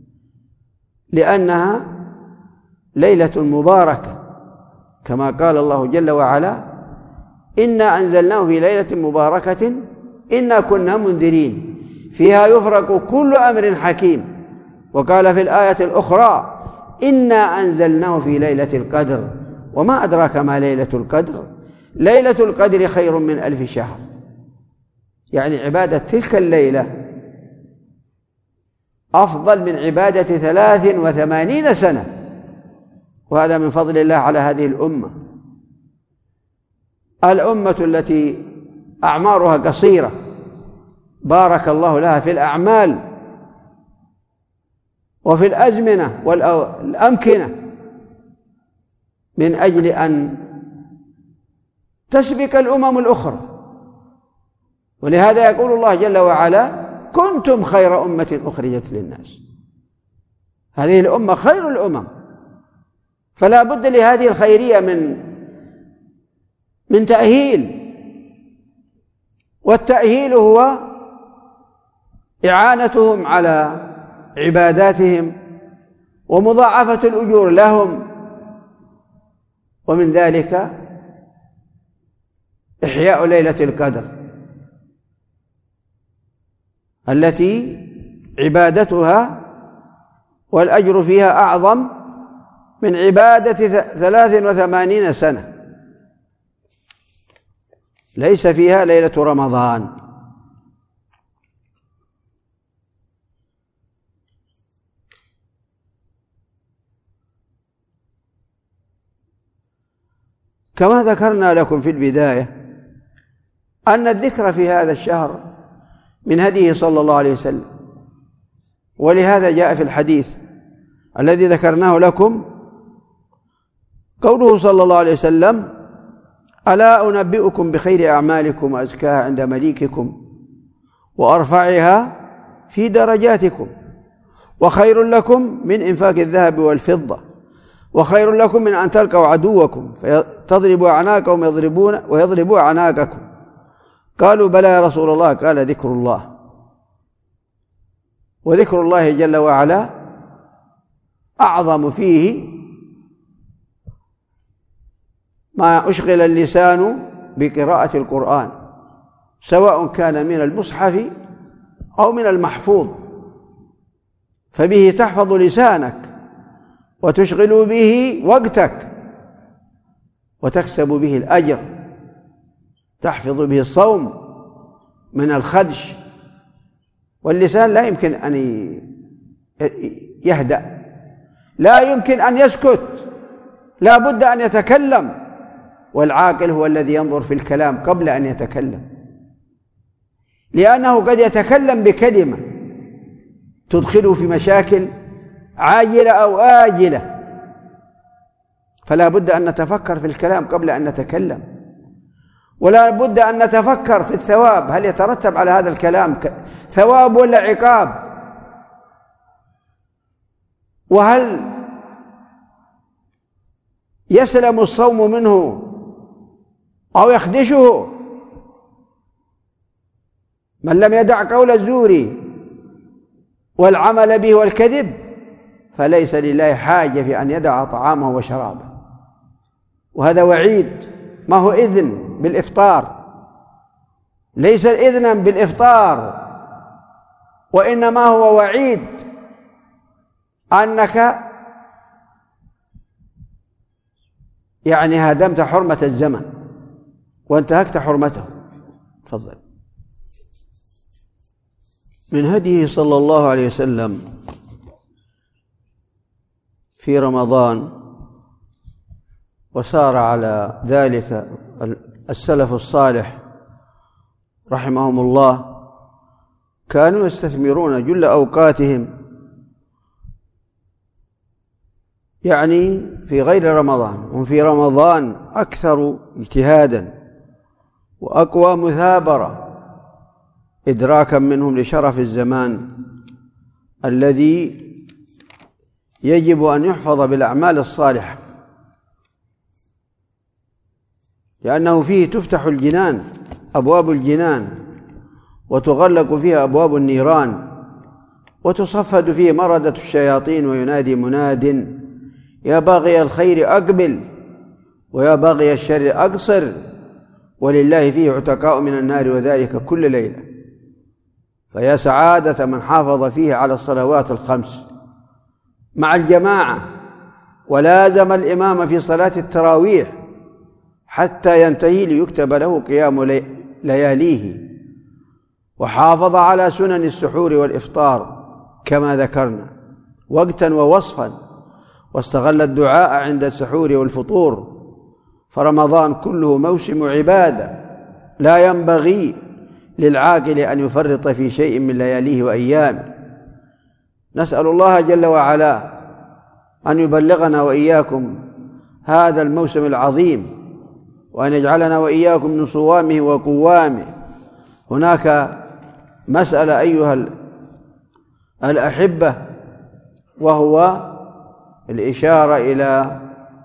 لأنها ليلة مباركة، كما قال الله جل وعلا: إنا أنزلناه في ليلة مباركة إنا كنا منذرين فيها يفرق كل أمر حكيم. وقال في الآية الأخرى: إنا أنزلناه في ليلة القدر وما أدراك ما ليلة القدر ليلة القدر خير من 1000 شهر. يعني عبادة تلك الليلة أفضل من عبادة 83 سنة، وهذا من فضل الله على هذه الأمة التي أعمارها قصيرة، بارك الله لها في الأعمال وفي الأزمنة والأمكنة من أجل أن تسبق الأمم الأخرى. ولهذا يقول الله جل وعلا: كنتم خير أمة أخرجت للناس. هذه الأمة خير الأمم، فلا بد لهذه الخيرية من تأهيل، والتأهيل هو إعانتهم على عباداتهم ومضاعفة الأجور لهم، ومن ذلك إحياء ليلة القدر التي عبادتها والأجر فيها أعظم من عبادة 83 سنة ليس فيها ليلة رمضان. كما ذكرنا لكم في البداية أن الذكر في هذا الشهر من هديه صلى الله عليه وسلم، ولهذا جاء في الحديث الذي ذكرناه لكم قوله صلى الله عليه وسلم: ألا أنبئكم بخير أعمالكم وأزكاها عند مليككم وأرفعها في درجاتكم، وخير لكم من إنفاق الذهب والفضة، وخير لكم من أن تلقوا عدوكم فتضربوا أعناقهم ويضربوا أعناقكم. قالوا: بلى يا رسول الله. قال: ذكر الله. وذكر الله جل وعلا أعظم فيه ما أشغل اللسان بقراءة القرآن، سواء كان من المصحف أو من المحفوظ، فبه تحفظ لسانك وتشغل به وقتك وتكسب به الأجر، تحفظ به الصوم من الخدش. واللسان لا يمكن أن يهدأ، لا يمكن أن يسكت، لا بد أن يتكلم، والعاقل هو الذي ينظر في الكلام قبل أن يتكلم، لأنه قد يتكلم بكلمة تدخله في مشاكل عاجلة أو آجلة، فلا بد أن نتفكر في الكلام قبل أن نتكلم، ولا بد أن نتفكر في الثواب، هل يترتب على هذا الكلام ثواب ولا عقاب، وهل يسلم الصوم منه أو يخدشه. من لم يدع قول الزور والعمل به والكذب فليس لله حاجة في أن يدع طعامه وشرابه. وهذا وعيد، ما هو إذن بالإفطار، ليس إذنا بالإفطار، وإنما هو وعيد أنك يعني هدمت حرمة الزمن وانتهكت حرمته. تفضل. من هديه صلى الله عليه وسلم في رمضان، وسار على ذلك السلف الصالح رحمهم الله، كانوا يستثمرون جل أوقاتهم يعني في غير رمضان، هم في رمضان أكثر اجتهادا وأقوى مثابرة إدراكا منهم لشرف الزمان الذي يجب أن يحفظ بالأعمال الصالحة، لأنه فيه تفتح الجنان، أبواب الجنان، وتغلق فيها أبواب النيران، وتصفد فيه مردة الشياطين، وينادي مناد: يا باغي الخير أقبل ويا باغي الشر أقصر، ولله فيه عتقاء من النار، وذلك كل ليلة. فيا سعادة من حافظ فيه على الصلوات الخمس مع الجماعة، ولازم الإمام في صلاة التراويح حتى ينتهي ليكتب له قيام لياليه، وحافظ على سنن السحور والإفطار كما ذكرنا وقتا ووصفا، واستغل الدعاء عند السحور والفطور. فرمضان كله موسم عبادة، لا ينبغي للعاقل أن يفرط في شيء من لياليه وأيامه. نسأل الله جل وعلا أن يبلغنا وإياكم هذا الموسم العظيم، وأن يجعلنا وإياكم من صوامه وقوامه. هناك مسألة أيها الأحبة وهو الإشارة إلى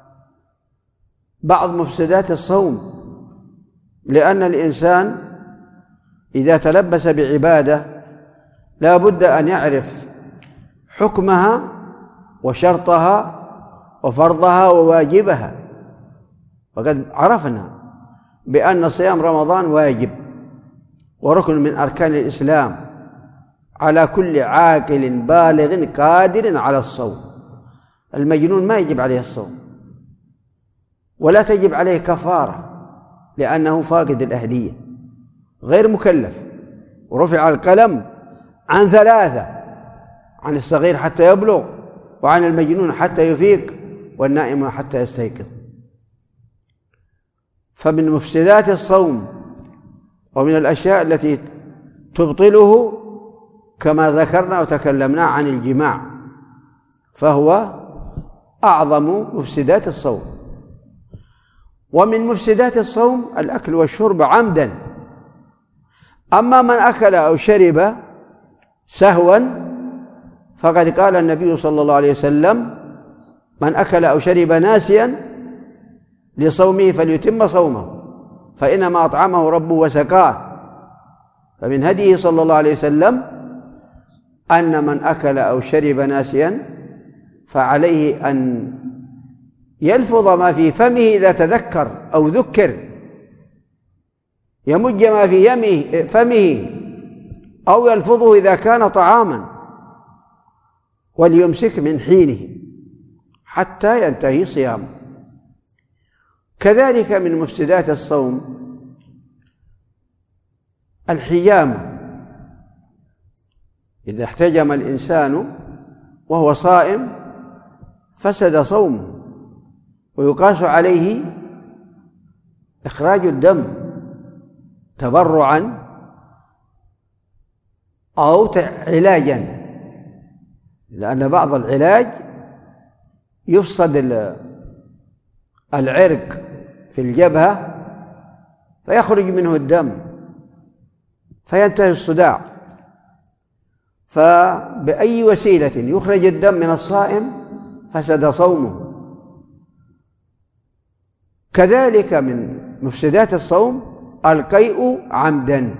بعض مفسدات الصوم، لأن الإنسان إذا تلبس بعبادة لا بد أن يعرف حكمها وشرطها وفرضها وواجبها. وقد عرفنا بأن صيام رمضان واجب وركن من أركان الإسلام على كل عاقل بالغ قادر على الصوم. المجنون ما يجب عليه الصوم ولا تجب عليه كفارة لأنه فاقد الأهلية غير مكلف، ورفع القلم عن 3: عن الصغير حتى يبلغ، وعن المجنون حتى يفيق، والنائم حتى يستيقظ. فمن مفسدات الصوم ومن الأشياء التي تبطله كما ذكرنا وتكلمنا عن الجماع، فهو أعظم مفسدات الصوم. ومن مفسدات الصوم الأكل والشرب عمدا. أما من أكل أو شرب سهوا فقد قال النبي صلى الله عليه وسلم: من أكل أو شرب ناسيا لصومه فليتم صومه فإنما أطعمه ربه وسقاه. فمن هديه صلى الله عليه وسلم أن من أكل أو شرب ناسيا فعليه أن يلفظ ما في فمه إذا تذكر أو ذكر، يمج ما في فمه أو يلفظه إذا كان طعاما، وليمسك من حينه حتى ينتهي صيامه. كذلك من مفسدات الصوم الحجامة. إذا احتجم الإنسان وهو صائم فسد صومه، ويقاس عليه إخراج الدم تبرعا أو علاجا، لأن بعض العلاج يفسد العرق في الجبهة فيخرج منه الدم فينتهي الصداع. فبأي وسيلة يخرج الدم من الصائم فسد صومه. كذلك من مفسدات الصوم القيء عمدا.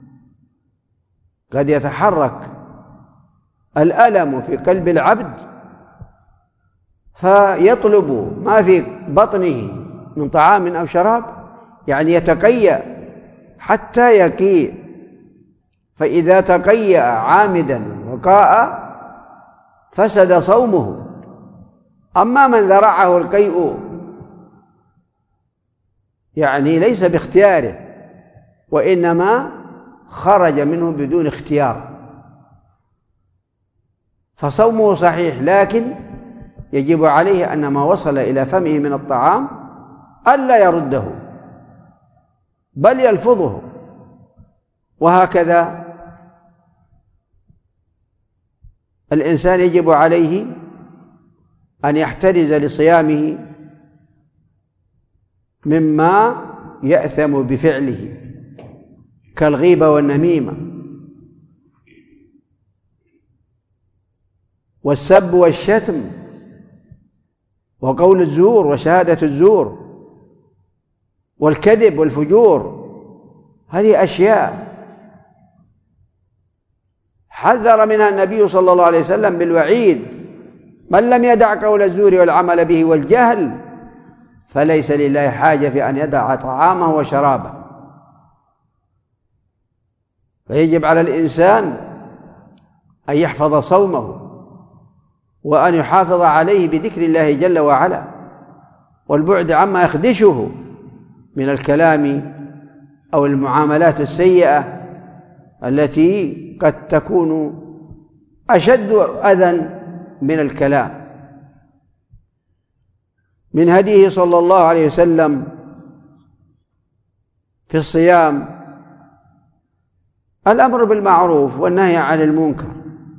قد يتحرك الألم في قلب العبد فيطلب ما في بطنه من طعام أو شراب، يعني يتقيأ حتى يقيء. فإذا تقيأ عامدا وقاء فسد صومه. أما من ذرعه القيء يعني ليس باختياره وإنما خرج منه بدون اختيار فصومه صحيح، لكن يجب عليه أن ما وصل إلى فمه من الطعام ألا يرده بل يلفظه. وهكذا الإنسان يجب عليه أن يحترز لصيامه مما يأثم بفعله كالغيبة والنميمة والسب والشتم وقول الزور وشهادة الزور والكذب والفجور. هذه أشياء حذر منها النبي صلى الله عليه وسلم بالوعيد: من لم يدع قول الزور والعمل به والجهل فليس لله حاجة في أن يدع طعامه وشرابه. فيجب على الإنسان أن يحفظ صومه وأن يحافظ عليه بذكر الله جل وعلا والبعد عما يخدشه من الكلام أو المعاملات السيئة التي قد تكون أشد أذى من الكلام. من هديه صلى الله عليه وسلم في الصيام الأمر بالمعروف والنهي عن المنكر،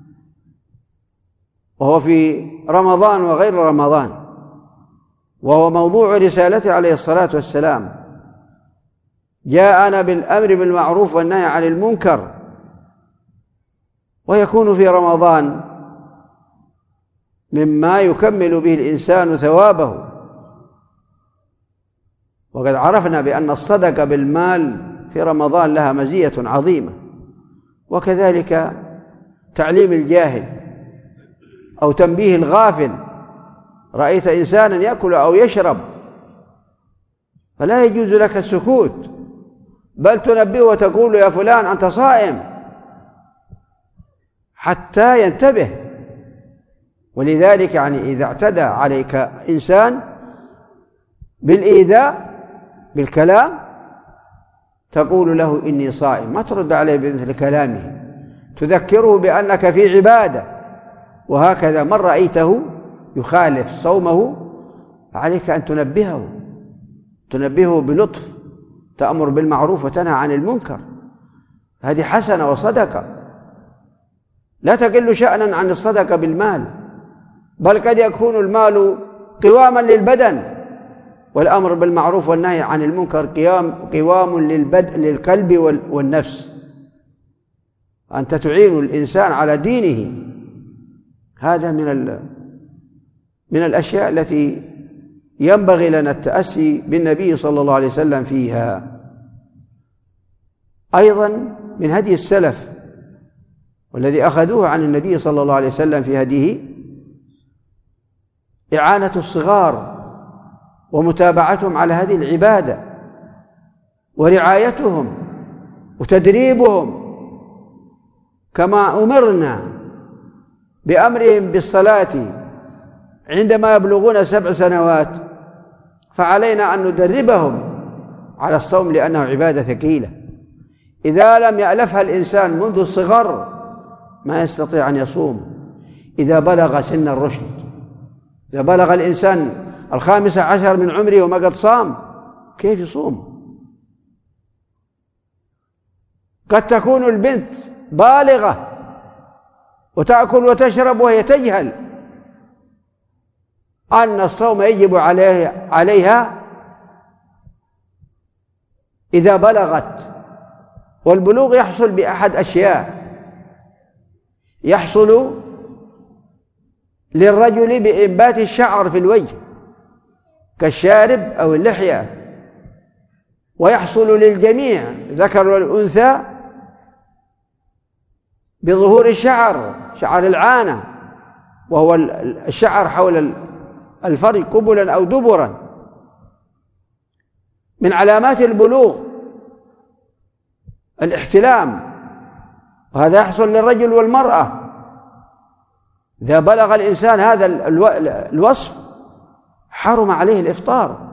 وهو في رمضان وغير رمضان، وهو موضوع رسالته عليه الصلاة والسلام. جاءنا بالأمر بالمعروف والنهي عن المنكر، ويكون في رمضان مما يكمل به الإنسان ثوابه. وقد عرفنا بأن الصدقة بالمال في رمضان لها مزية عظيمة، وكذلك تعليم الجاهل أو تنبيه الغافل. رأيت إنسانا يأكل أو يشرب فلا يجوز لك السكوت، بل تنبهه وتقول يا فلان أنت صائم حتى ينتبه. ولذلك يعني إذا اعتدى عليك إنسان بالإيذاء بالكلام تقول له إني صائم، ما ترد عليه بمثل كلامه، تذكره بأنك في عبادة. وهكذا من رأيته يخالف صومه عليك أن تنبهه بلطف، تأمر بالمعروف وتنهى عن المنكر، هذه حسنة وصدقة، لا تقل شأنا عن الصدقة بالمال. بل قد يكون المال قواما للبدن، والأمر بالمعروف والنهي عن المنكر قوام للقلب والنفس. أنت تعين الإنسان على دينه، هذا من الأشياء التي ينبغي لنا التأسي بالنبي صلى الله عليه وسلم فيها. أيضا من هدي السلف والذي أخذوه عن النبي صلى الله عليه وسلم في هديه إعانة الصغار ومتابعتهم على هذه العبادة ورعايتهم وتدريبهم، كما أمرنا بأمرهم بالصلاة عندما يبلغون 7 سنوات، فعلينا أن ندربهم على الصوم لأنه عبادة ثقيلة. إذا لم يألفها الإنسان منذ الصغر ما يستطيع أن يصوم. إذا بلغ سن الرشد، إذا بلغ الإنسان 15 من عمره وما قد صام، كيف يصوم؟ قد تكون البنت بالغة وتأكل وتشرب وهي تجهل أن الصوم يجب عليها إذا بلغت. والبلوغ يحصل بأحد أشياء: يحصل للرجل بإنبات الشعر في الوجه كالشارب أو اللحية، ويحصل للجميع ذكر والأنثى بظهور الشعر، شعر العانة، وهو الشعر حول الفرج قبلا أو دبرا. من علامات البلوغ الاحتلام، وهذا يحصل للرجل والمرأة. إذا بلغ الإنسان هذا الوصف حرم عليه الإفطار.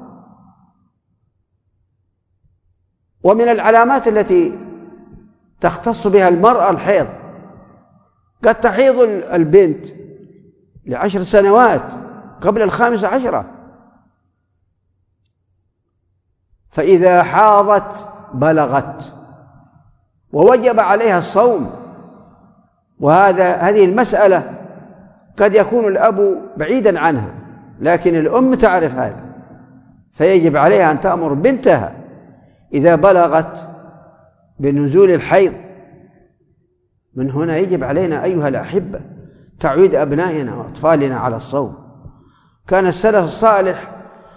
ومن العلامات التي تختص بها المرأة الحيض، قد تحيض البنت ل10 سنوات قبل 15، فإذا حاضت بلغت ووجب عليها الصوم. هذه المسألة قد يكون الأب بعيدا عنها، لكن الأم تعرف هذا، فيجب عليها أن تأمر بنتها إذا بلغت بنزول الحيض. من هنا يجب علينا أيها الأحبة تعويد أبنائنا وأطفالنا على الصوم. كان السلف الصالح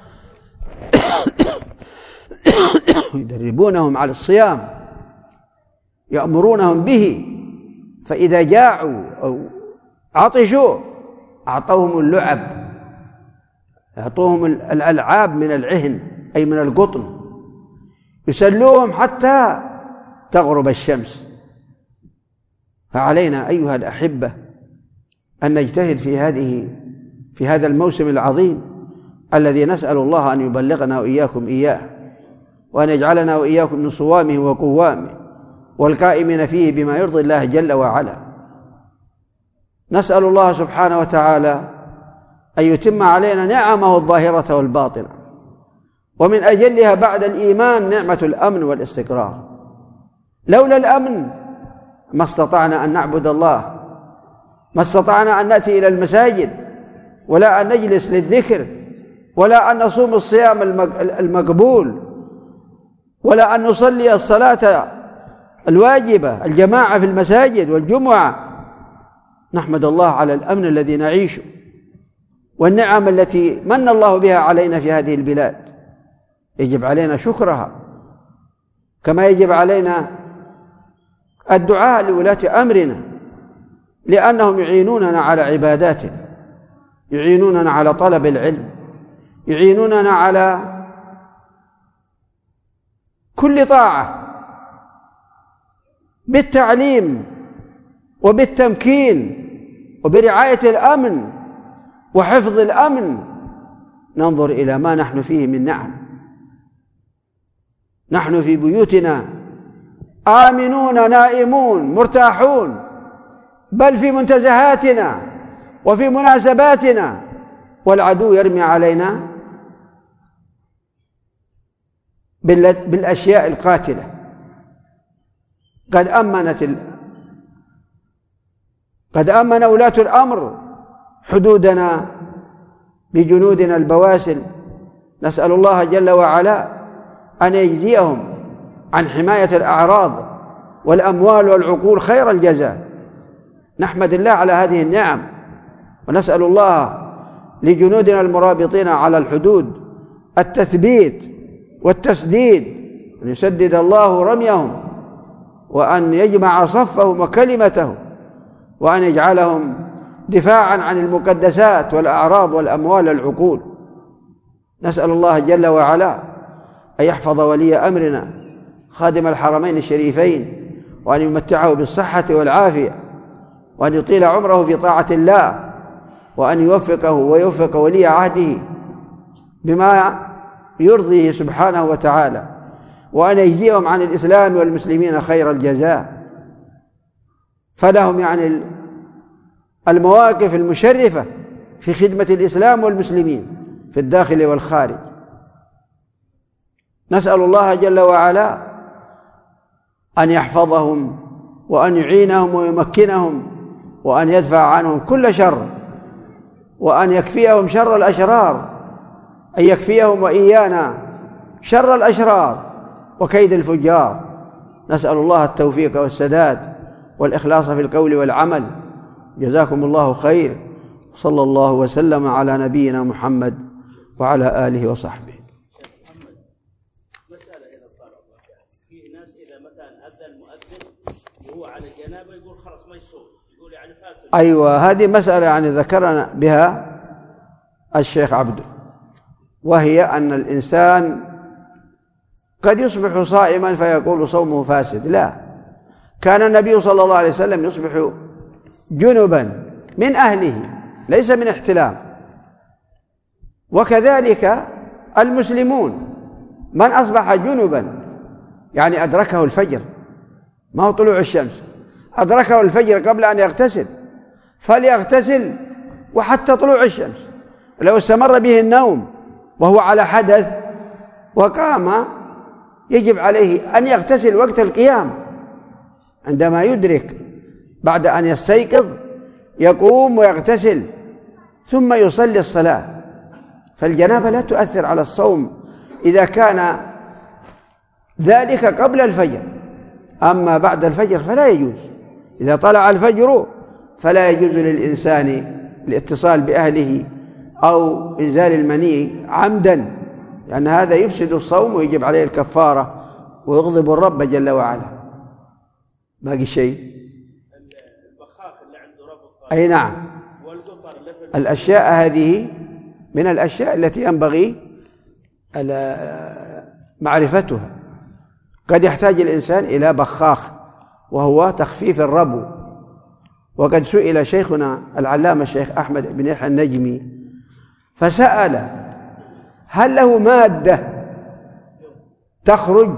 يدربونهم على الصيام، يأمرونهم به، فإذا جاعوا أو عطشوا أعطوهم اللعب، يعطوهم الألعاب من العهن أي من القطن، يسلوهم حتى تغرب الشمس. فعلينا أيها الأحبة أن نجتهد في هذا الموسم العظيم الذي نسأل الله أن يبلغنا وإياكم إياه، وأن يجعلنا وإياكم من صوامه وقوامه والقائمين فيه بما يرضي الله جل وعلا. نسأل الله سبحانه وتعالى أن يتم علينا نعمه الظاهرة والباطنة، ومن أجلها بعد الإيمان نعمة الأمن والاستقرار. لولا الأمن ما استطعنا أن نعبد الله، ما استطعنا أن نأتي إلى المساجد، ولا أن نجلس للذكر، ولا أن نصوم الصيام المقبول، ولا أن نصلي الصلاة الواجبة الجماعة في المساجد والجمعة. نحمد الله على الأمن الذي نعيشه، والنعم التي من الله بها علينا في هذه البلاد يجب علينا شكرها، كما يجب علينا الدعاء لولاة أمرنا، لأنهم يعينوننا على عباداتنا، يعينوننا على طلب العلم، يعينوننا على كل طاعة بالتعليم وبالتمكين وبرعاية الأمن وحفظ الأمن. ننظر إلى ما نحن فيه من نعم. نحن في بيوتنا آمنون نائمون مرتاحون، بل في منتزهاتنا وفي مناسباتنا، والعدو يرمي علينا بالأشياء القاتلة. قد أمن ولاة الأمر حدودنا بجنودنا البواسل. نسأل الله جل وعلا أن يجزيهم عن حماية الأعراض والأموال والعقول خير الجزاء. نحمد الله على هذه النعم، ونسأل الله لجنودنا المرابطين على الحدود التثبيت والتسديد، أن يسدد الله رميهم، وأن يجمع صفهم وكلمتهم، وأن يجعلهم دفاعا عن المقدسات والأعراض والأموال والعقول. نسأل الله جل وعلا أن يحفظ ولي أمرنا خادم الحرمين الشريفين، وأن يمتعه بالصحة والعافية، وأن يطيل عمره في طاعة الله، وأن يوفقه ويوفق ولي عهده بما يرضيه سبحانه وتعالى، وأن يجزيهم عن الإسلام والمسلمين خير الجزاء. فلهم يعني المواقف المشرفة في خدمة الإسلام والمسلمين في الداخل والخارج. نسأل الله جل وعلا أن يحفظهم وأن يعينهم ويمكنهم، وأن يدفع عنهم كل شر، وأن يكفيهم شر الأشرار، أن يكفيهم وإيانا شر الأشرار وكيد الفجار. نسأل الله التوفيق والسداد والإخلاص في القول والعمل. جزاكم الله خير، صلى الله وسلم على نبينا محمد وعلى آله وصحبه. مسألة إذا طلب في ناس إذا مثلا أذن المؤذن وهو على جنابه يقول خلاص ما يصوم، يقول يعني فات. أيوة، هذه مسألة يعني ذكرنا بها الشيخ عبده، وهي أن الإنسان قد يصبح صائما فيقول صومه فاسد. لا، كان النبي صلى الله عليه وسلم يصبح جنبا من أهله ليس من احتلام، وكذلك المسلمون من أصبح جنبا يعني أدركه الفجر، ما هو طلوع الشمس، أدركه الفجر قبل أن يغتسل فليغتسل وحتى طلوع الشمس. لو استمر به النوم وهو على حدث وقام يجب عليه أن يغتسل وقت القيام، عندما يدرك بعد أن يستيقظ يقوم ويغتسل ثم يصلي الصلاة. فالجنابة لا تؤثر على الصوم إذا كان ذلك قبل الفجر، أما بعد الفجر فلا يجوز. إذا طلع الفجر فلا يجوز للإنسان الاتصال بأهله أو إنزال المني عمدا، لأن هذا يفسد الصوم ويجب عليه الكفارة ويغضب الرب جل وعلا. باقي شيء؟ البخاخ اللي عنده ربط. أي نعم، الأشياء هذه من الأشياء التي ينبغي معرفتها. قد يحتاج الإنسان إلى بخاخ وهو تخفيف الربو. وقد سئل شيخنا العلامة الشيخ أحمد بن يحيى النجمي فسأل هل له مادة تخرج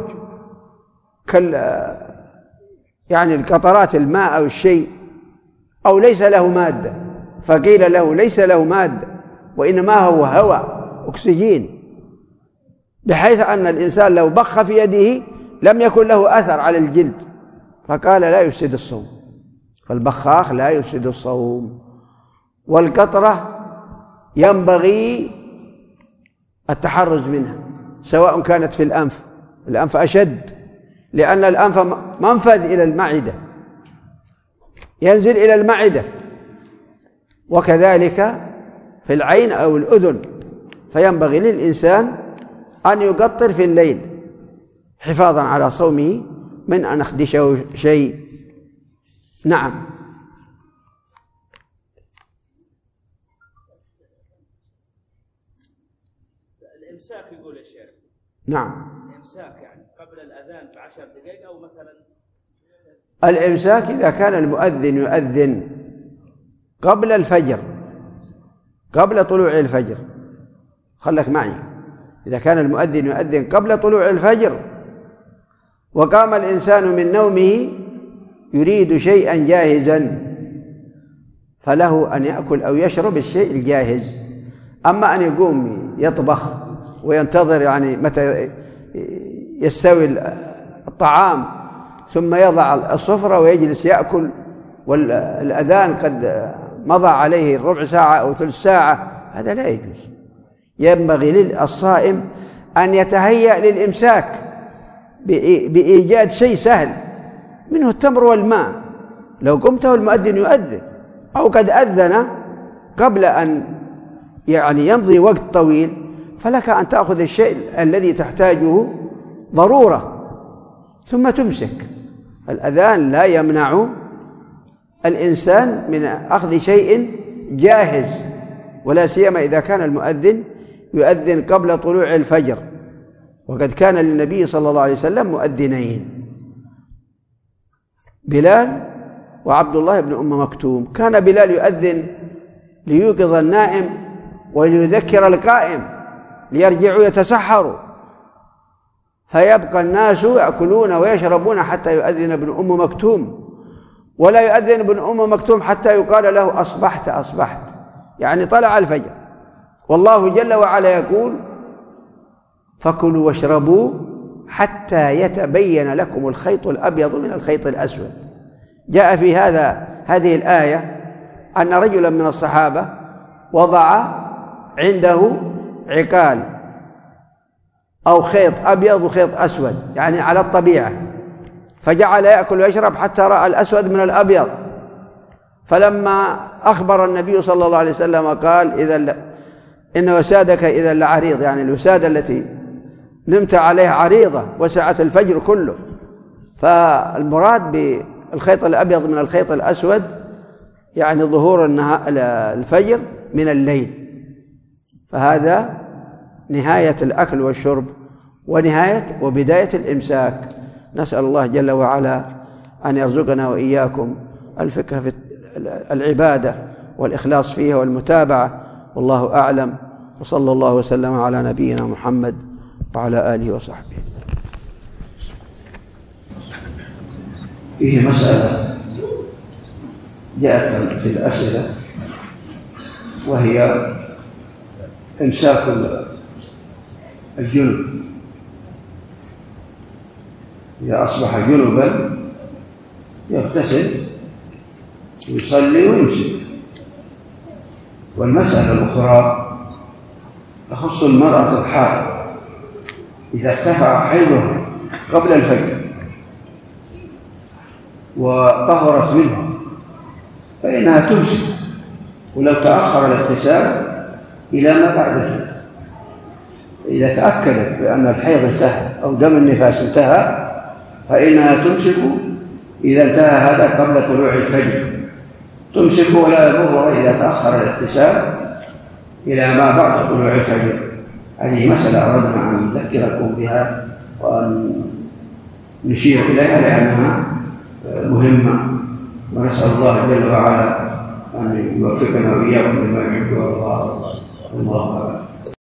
يعني القطرات الماء أو الشيء، أو ليس له مادة؟ فقيل له ليس له مادة، وإنما هو هواء أكسجين، بحيث أن الإنسان لو بخ في يده لم يكن له أثر على الجلد، فقال لا يفسد الصوم. فالبخاخ لا يفسد الصوم. والقطرة ينبغي التحرز منها، سواء كانت في الأنف، الأنف أشد، لأن الأنف منفذ إلى المعدة، ينزل إلى المعدة، وكذلك في في العين أو الأذن، فينبغي للإنسان أن يقطر في الليل حفاظا على صومه من أن يخدشه شيء. نعم. الإمساك يقول يا شيخ. نعم. الإمساك يعني قبل الأذان ب10 دقائق أو مثلا. الإمساك إذا كان المؤذن يؤذن قبل الفجر، قبل طلوع الفجر، خلك معي، إذا كان المؤذن يؤذن قبل طلوع الفجر وقام الإنسان من نومه يريد شيئا جاهزا فله أن يأكل أو يشرب الشيء الجاهز. أما أن يقوم يطبخ وينتظر يعني متى يستوي الطعام ثم يضع السفرة ويجلس يأكل والأذان قد مضى عليه ربع ساعة أو ثلث ساعة، هذا لا يجوز. ينبغي للصائم أن يتهيأ للإمساك بإيجاد شيء سهل منه التمر والماء. لو قمت والمؤذن يؤذن أو قد أذن قبل أن يعني يمضي وقت طويل، فلك أن تأخذ الشيء الذي تحتاجه ضرورة ثم تمسك. الأذان لا يمنع الإنسان من أخذ شيء جاهز، ولا سيما إذا كان المؤذن يؤذن قبل طلوع الفجر، وقد كان للنبي صلى الله عليه وسلم مؤذنين، بلال وعبد الله بن أم مكتوم. كان بلال يؤذن ليوقظ النائم وليذكر القائم ليرجعوا يتسحروا، فيبقى الناس يأكلون ويشربون حتى يؤذن ابن أم مكتوم، ولا يؤذن ابن أم مكتوم حتى يقال له أصبحت أصبحت، يعني طلع الفجر. والله جل وعلا يقول فكلوا واشربوا حتى يتبين لكم الخيط الأبيض من الخيط الأسود. جاء في هذه الآية أن رجلا من الصحابة وضع عنده عقال أو خيط أبيض وخيط أسود، يعني على الطبيعة، فجعل يأكل ويشرب حتى رأى الأسود من الأبيض. فلما أخبر النبي صلى الله عليه وسلم قال إن وسادك إذا لعريض، يعني الوسادة التي نمت عليها عريضة وسعت الفجر كله. فالمراد بالخيط الأبيض من الخيط الأسود يعني ظهور الفجر من الليل. فهذا نهاية الأكل والشرب ونهاية وبداية الإمساك. نسأل الله جل وعلا أن يرزقنا وإياكم الفقه في العبادة والإخلاص فيها والمتابعة، والله أعلم، وصلى الله وسلم على نبينا محمد وعلى آله وصحبه. فيه مسألة جاءت في الأسئلة، وهي إمساك الجنب. إذا أصبح جنبا يغتسل ويصلي ويمسك. والمسألة الأخرى تخص المرأة الحائض إذا ارتفع حيضها قبل الفجر وطهرت منه فإنها تمسك، ولو تأخر الاغتسال إلى ما بعد الفجر. إذا تأكدت بأن الحيض انتهى أو دم النفاس انتهى فإنها تمسك إذا انتهى هذا قبل طلوع الفجر، تمسك ولا يضرها إذا تأخر الاغتسال إلى ما بعد طلوع الفجر. هذه مسألة أردنا أن نذكركم بها وأن نشير إليها لأنها مهمة، ونسأل الله جل وعلا أن يوفقنا وإياكم لما يحب ويرضى. الله أعلم.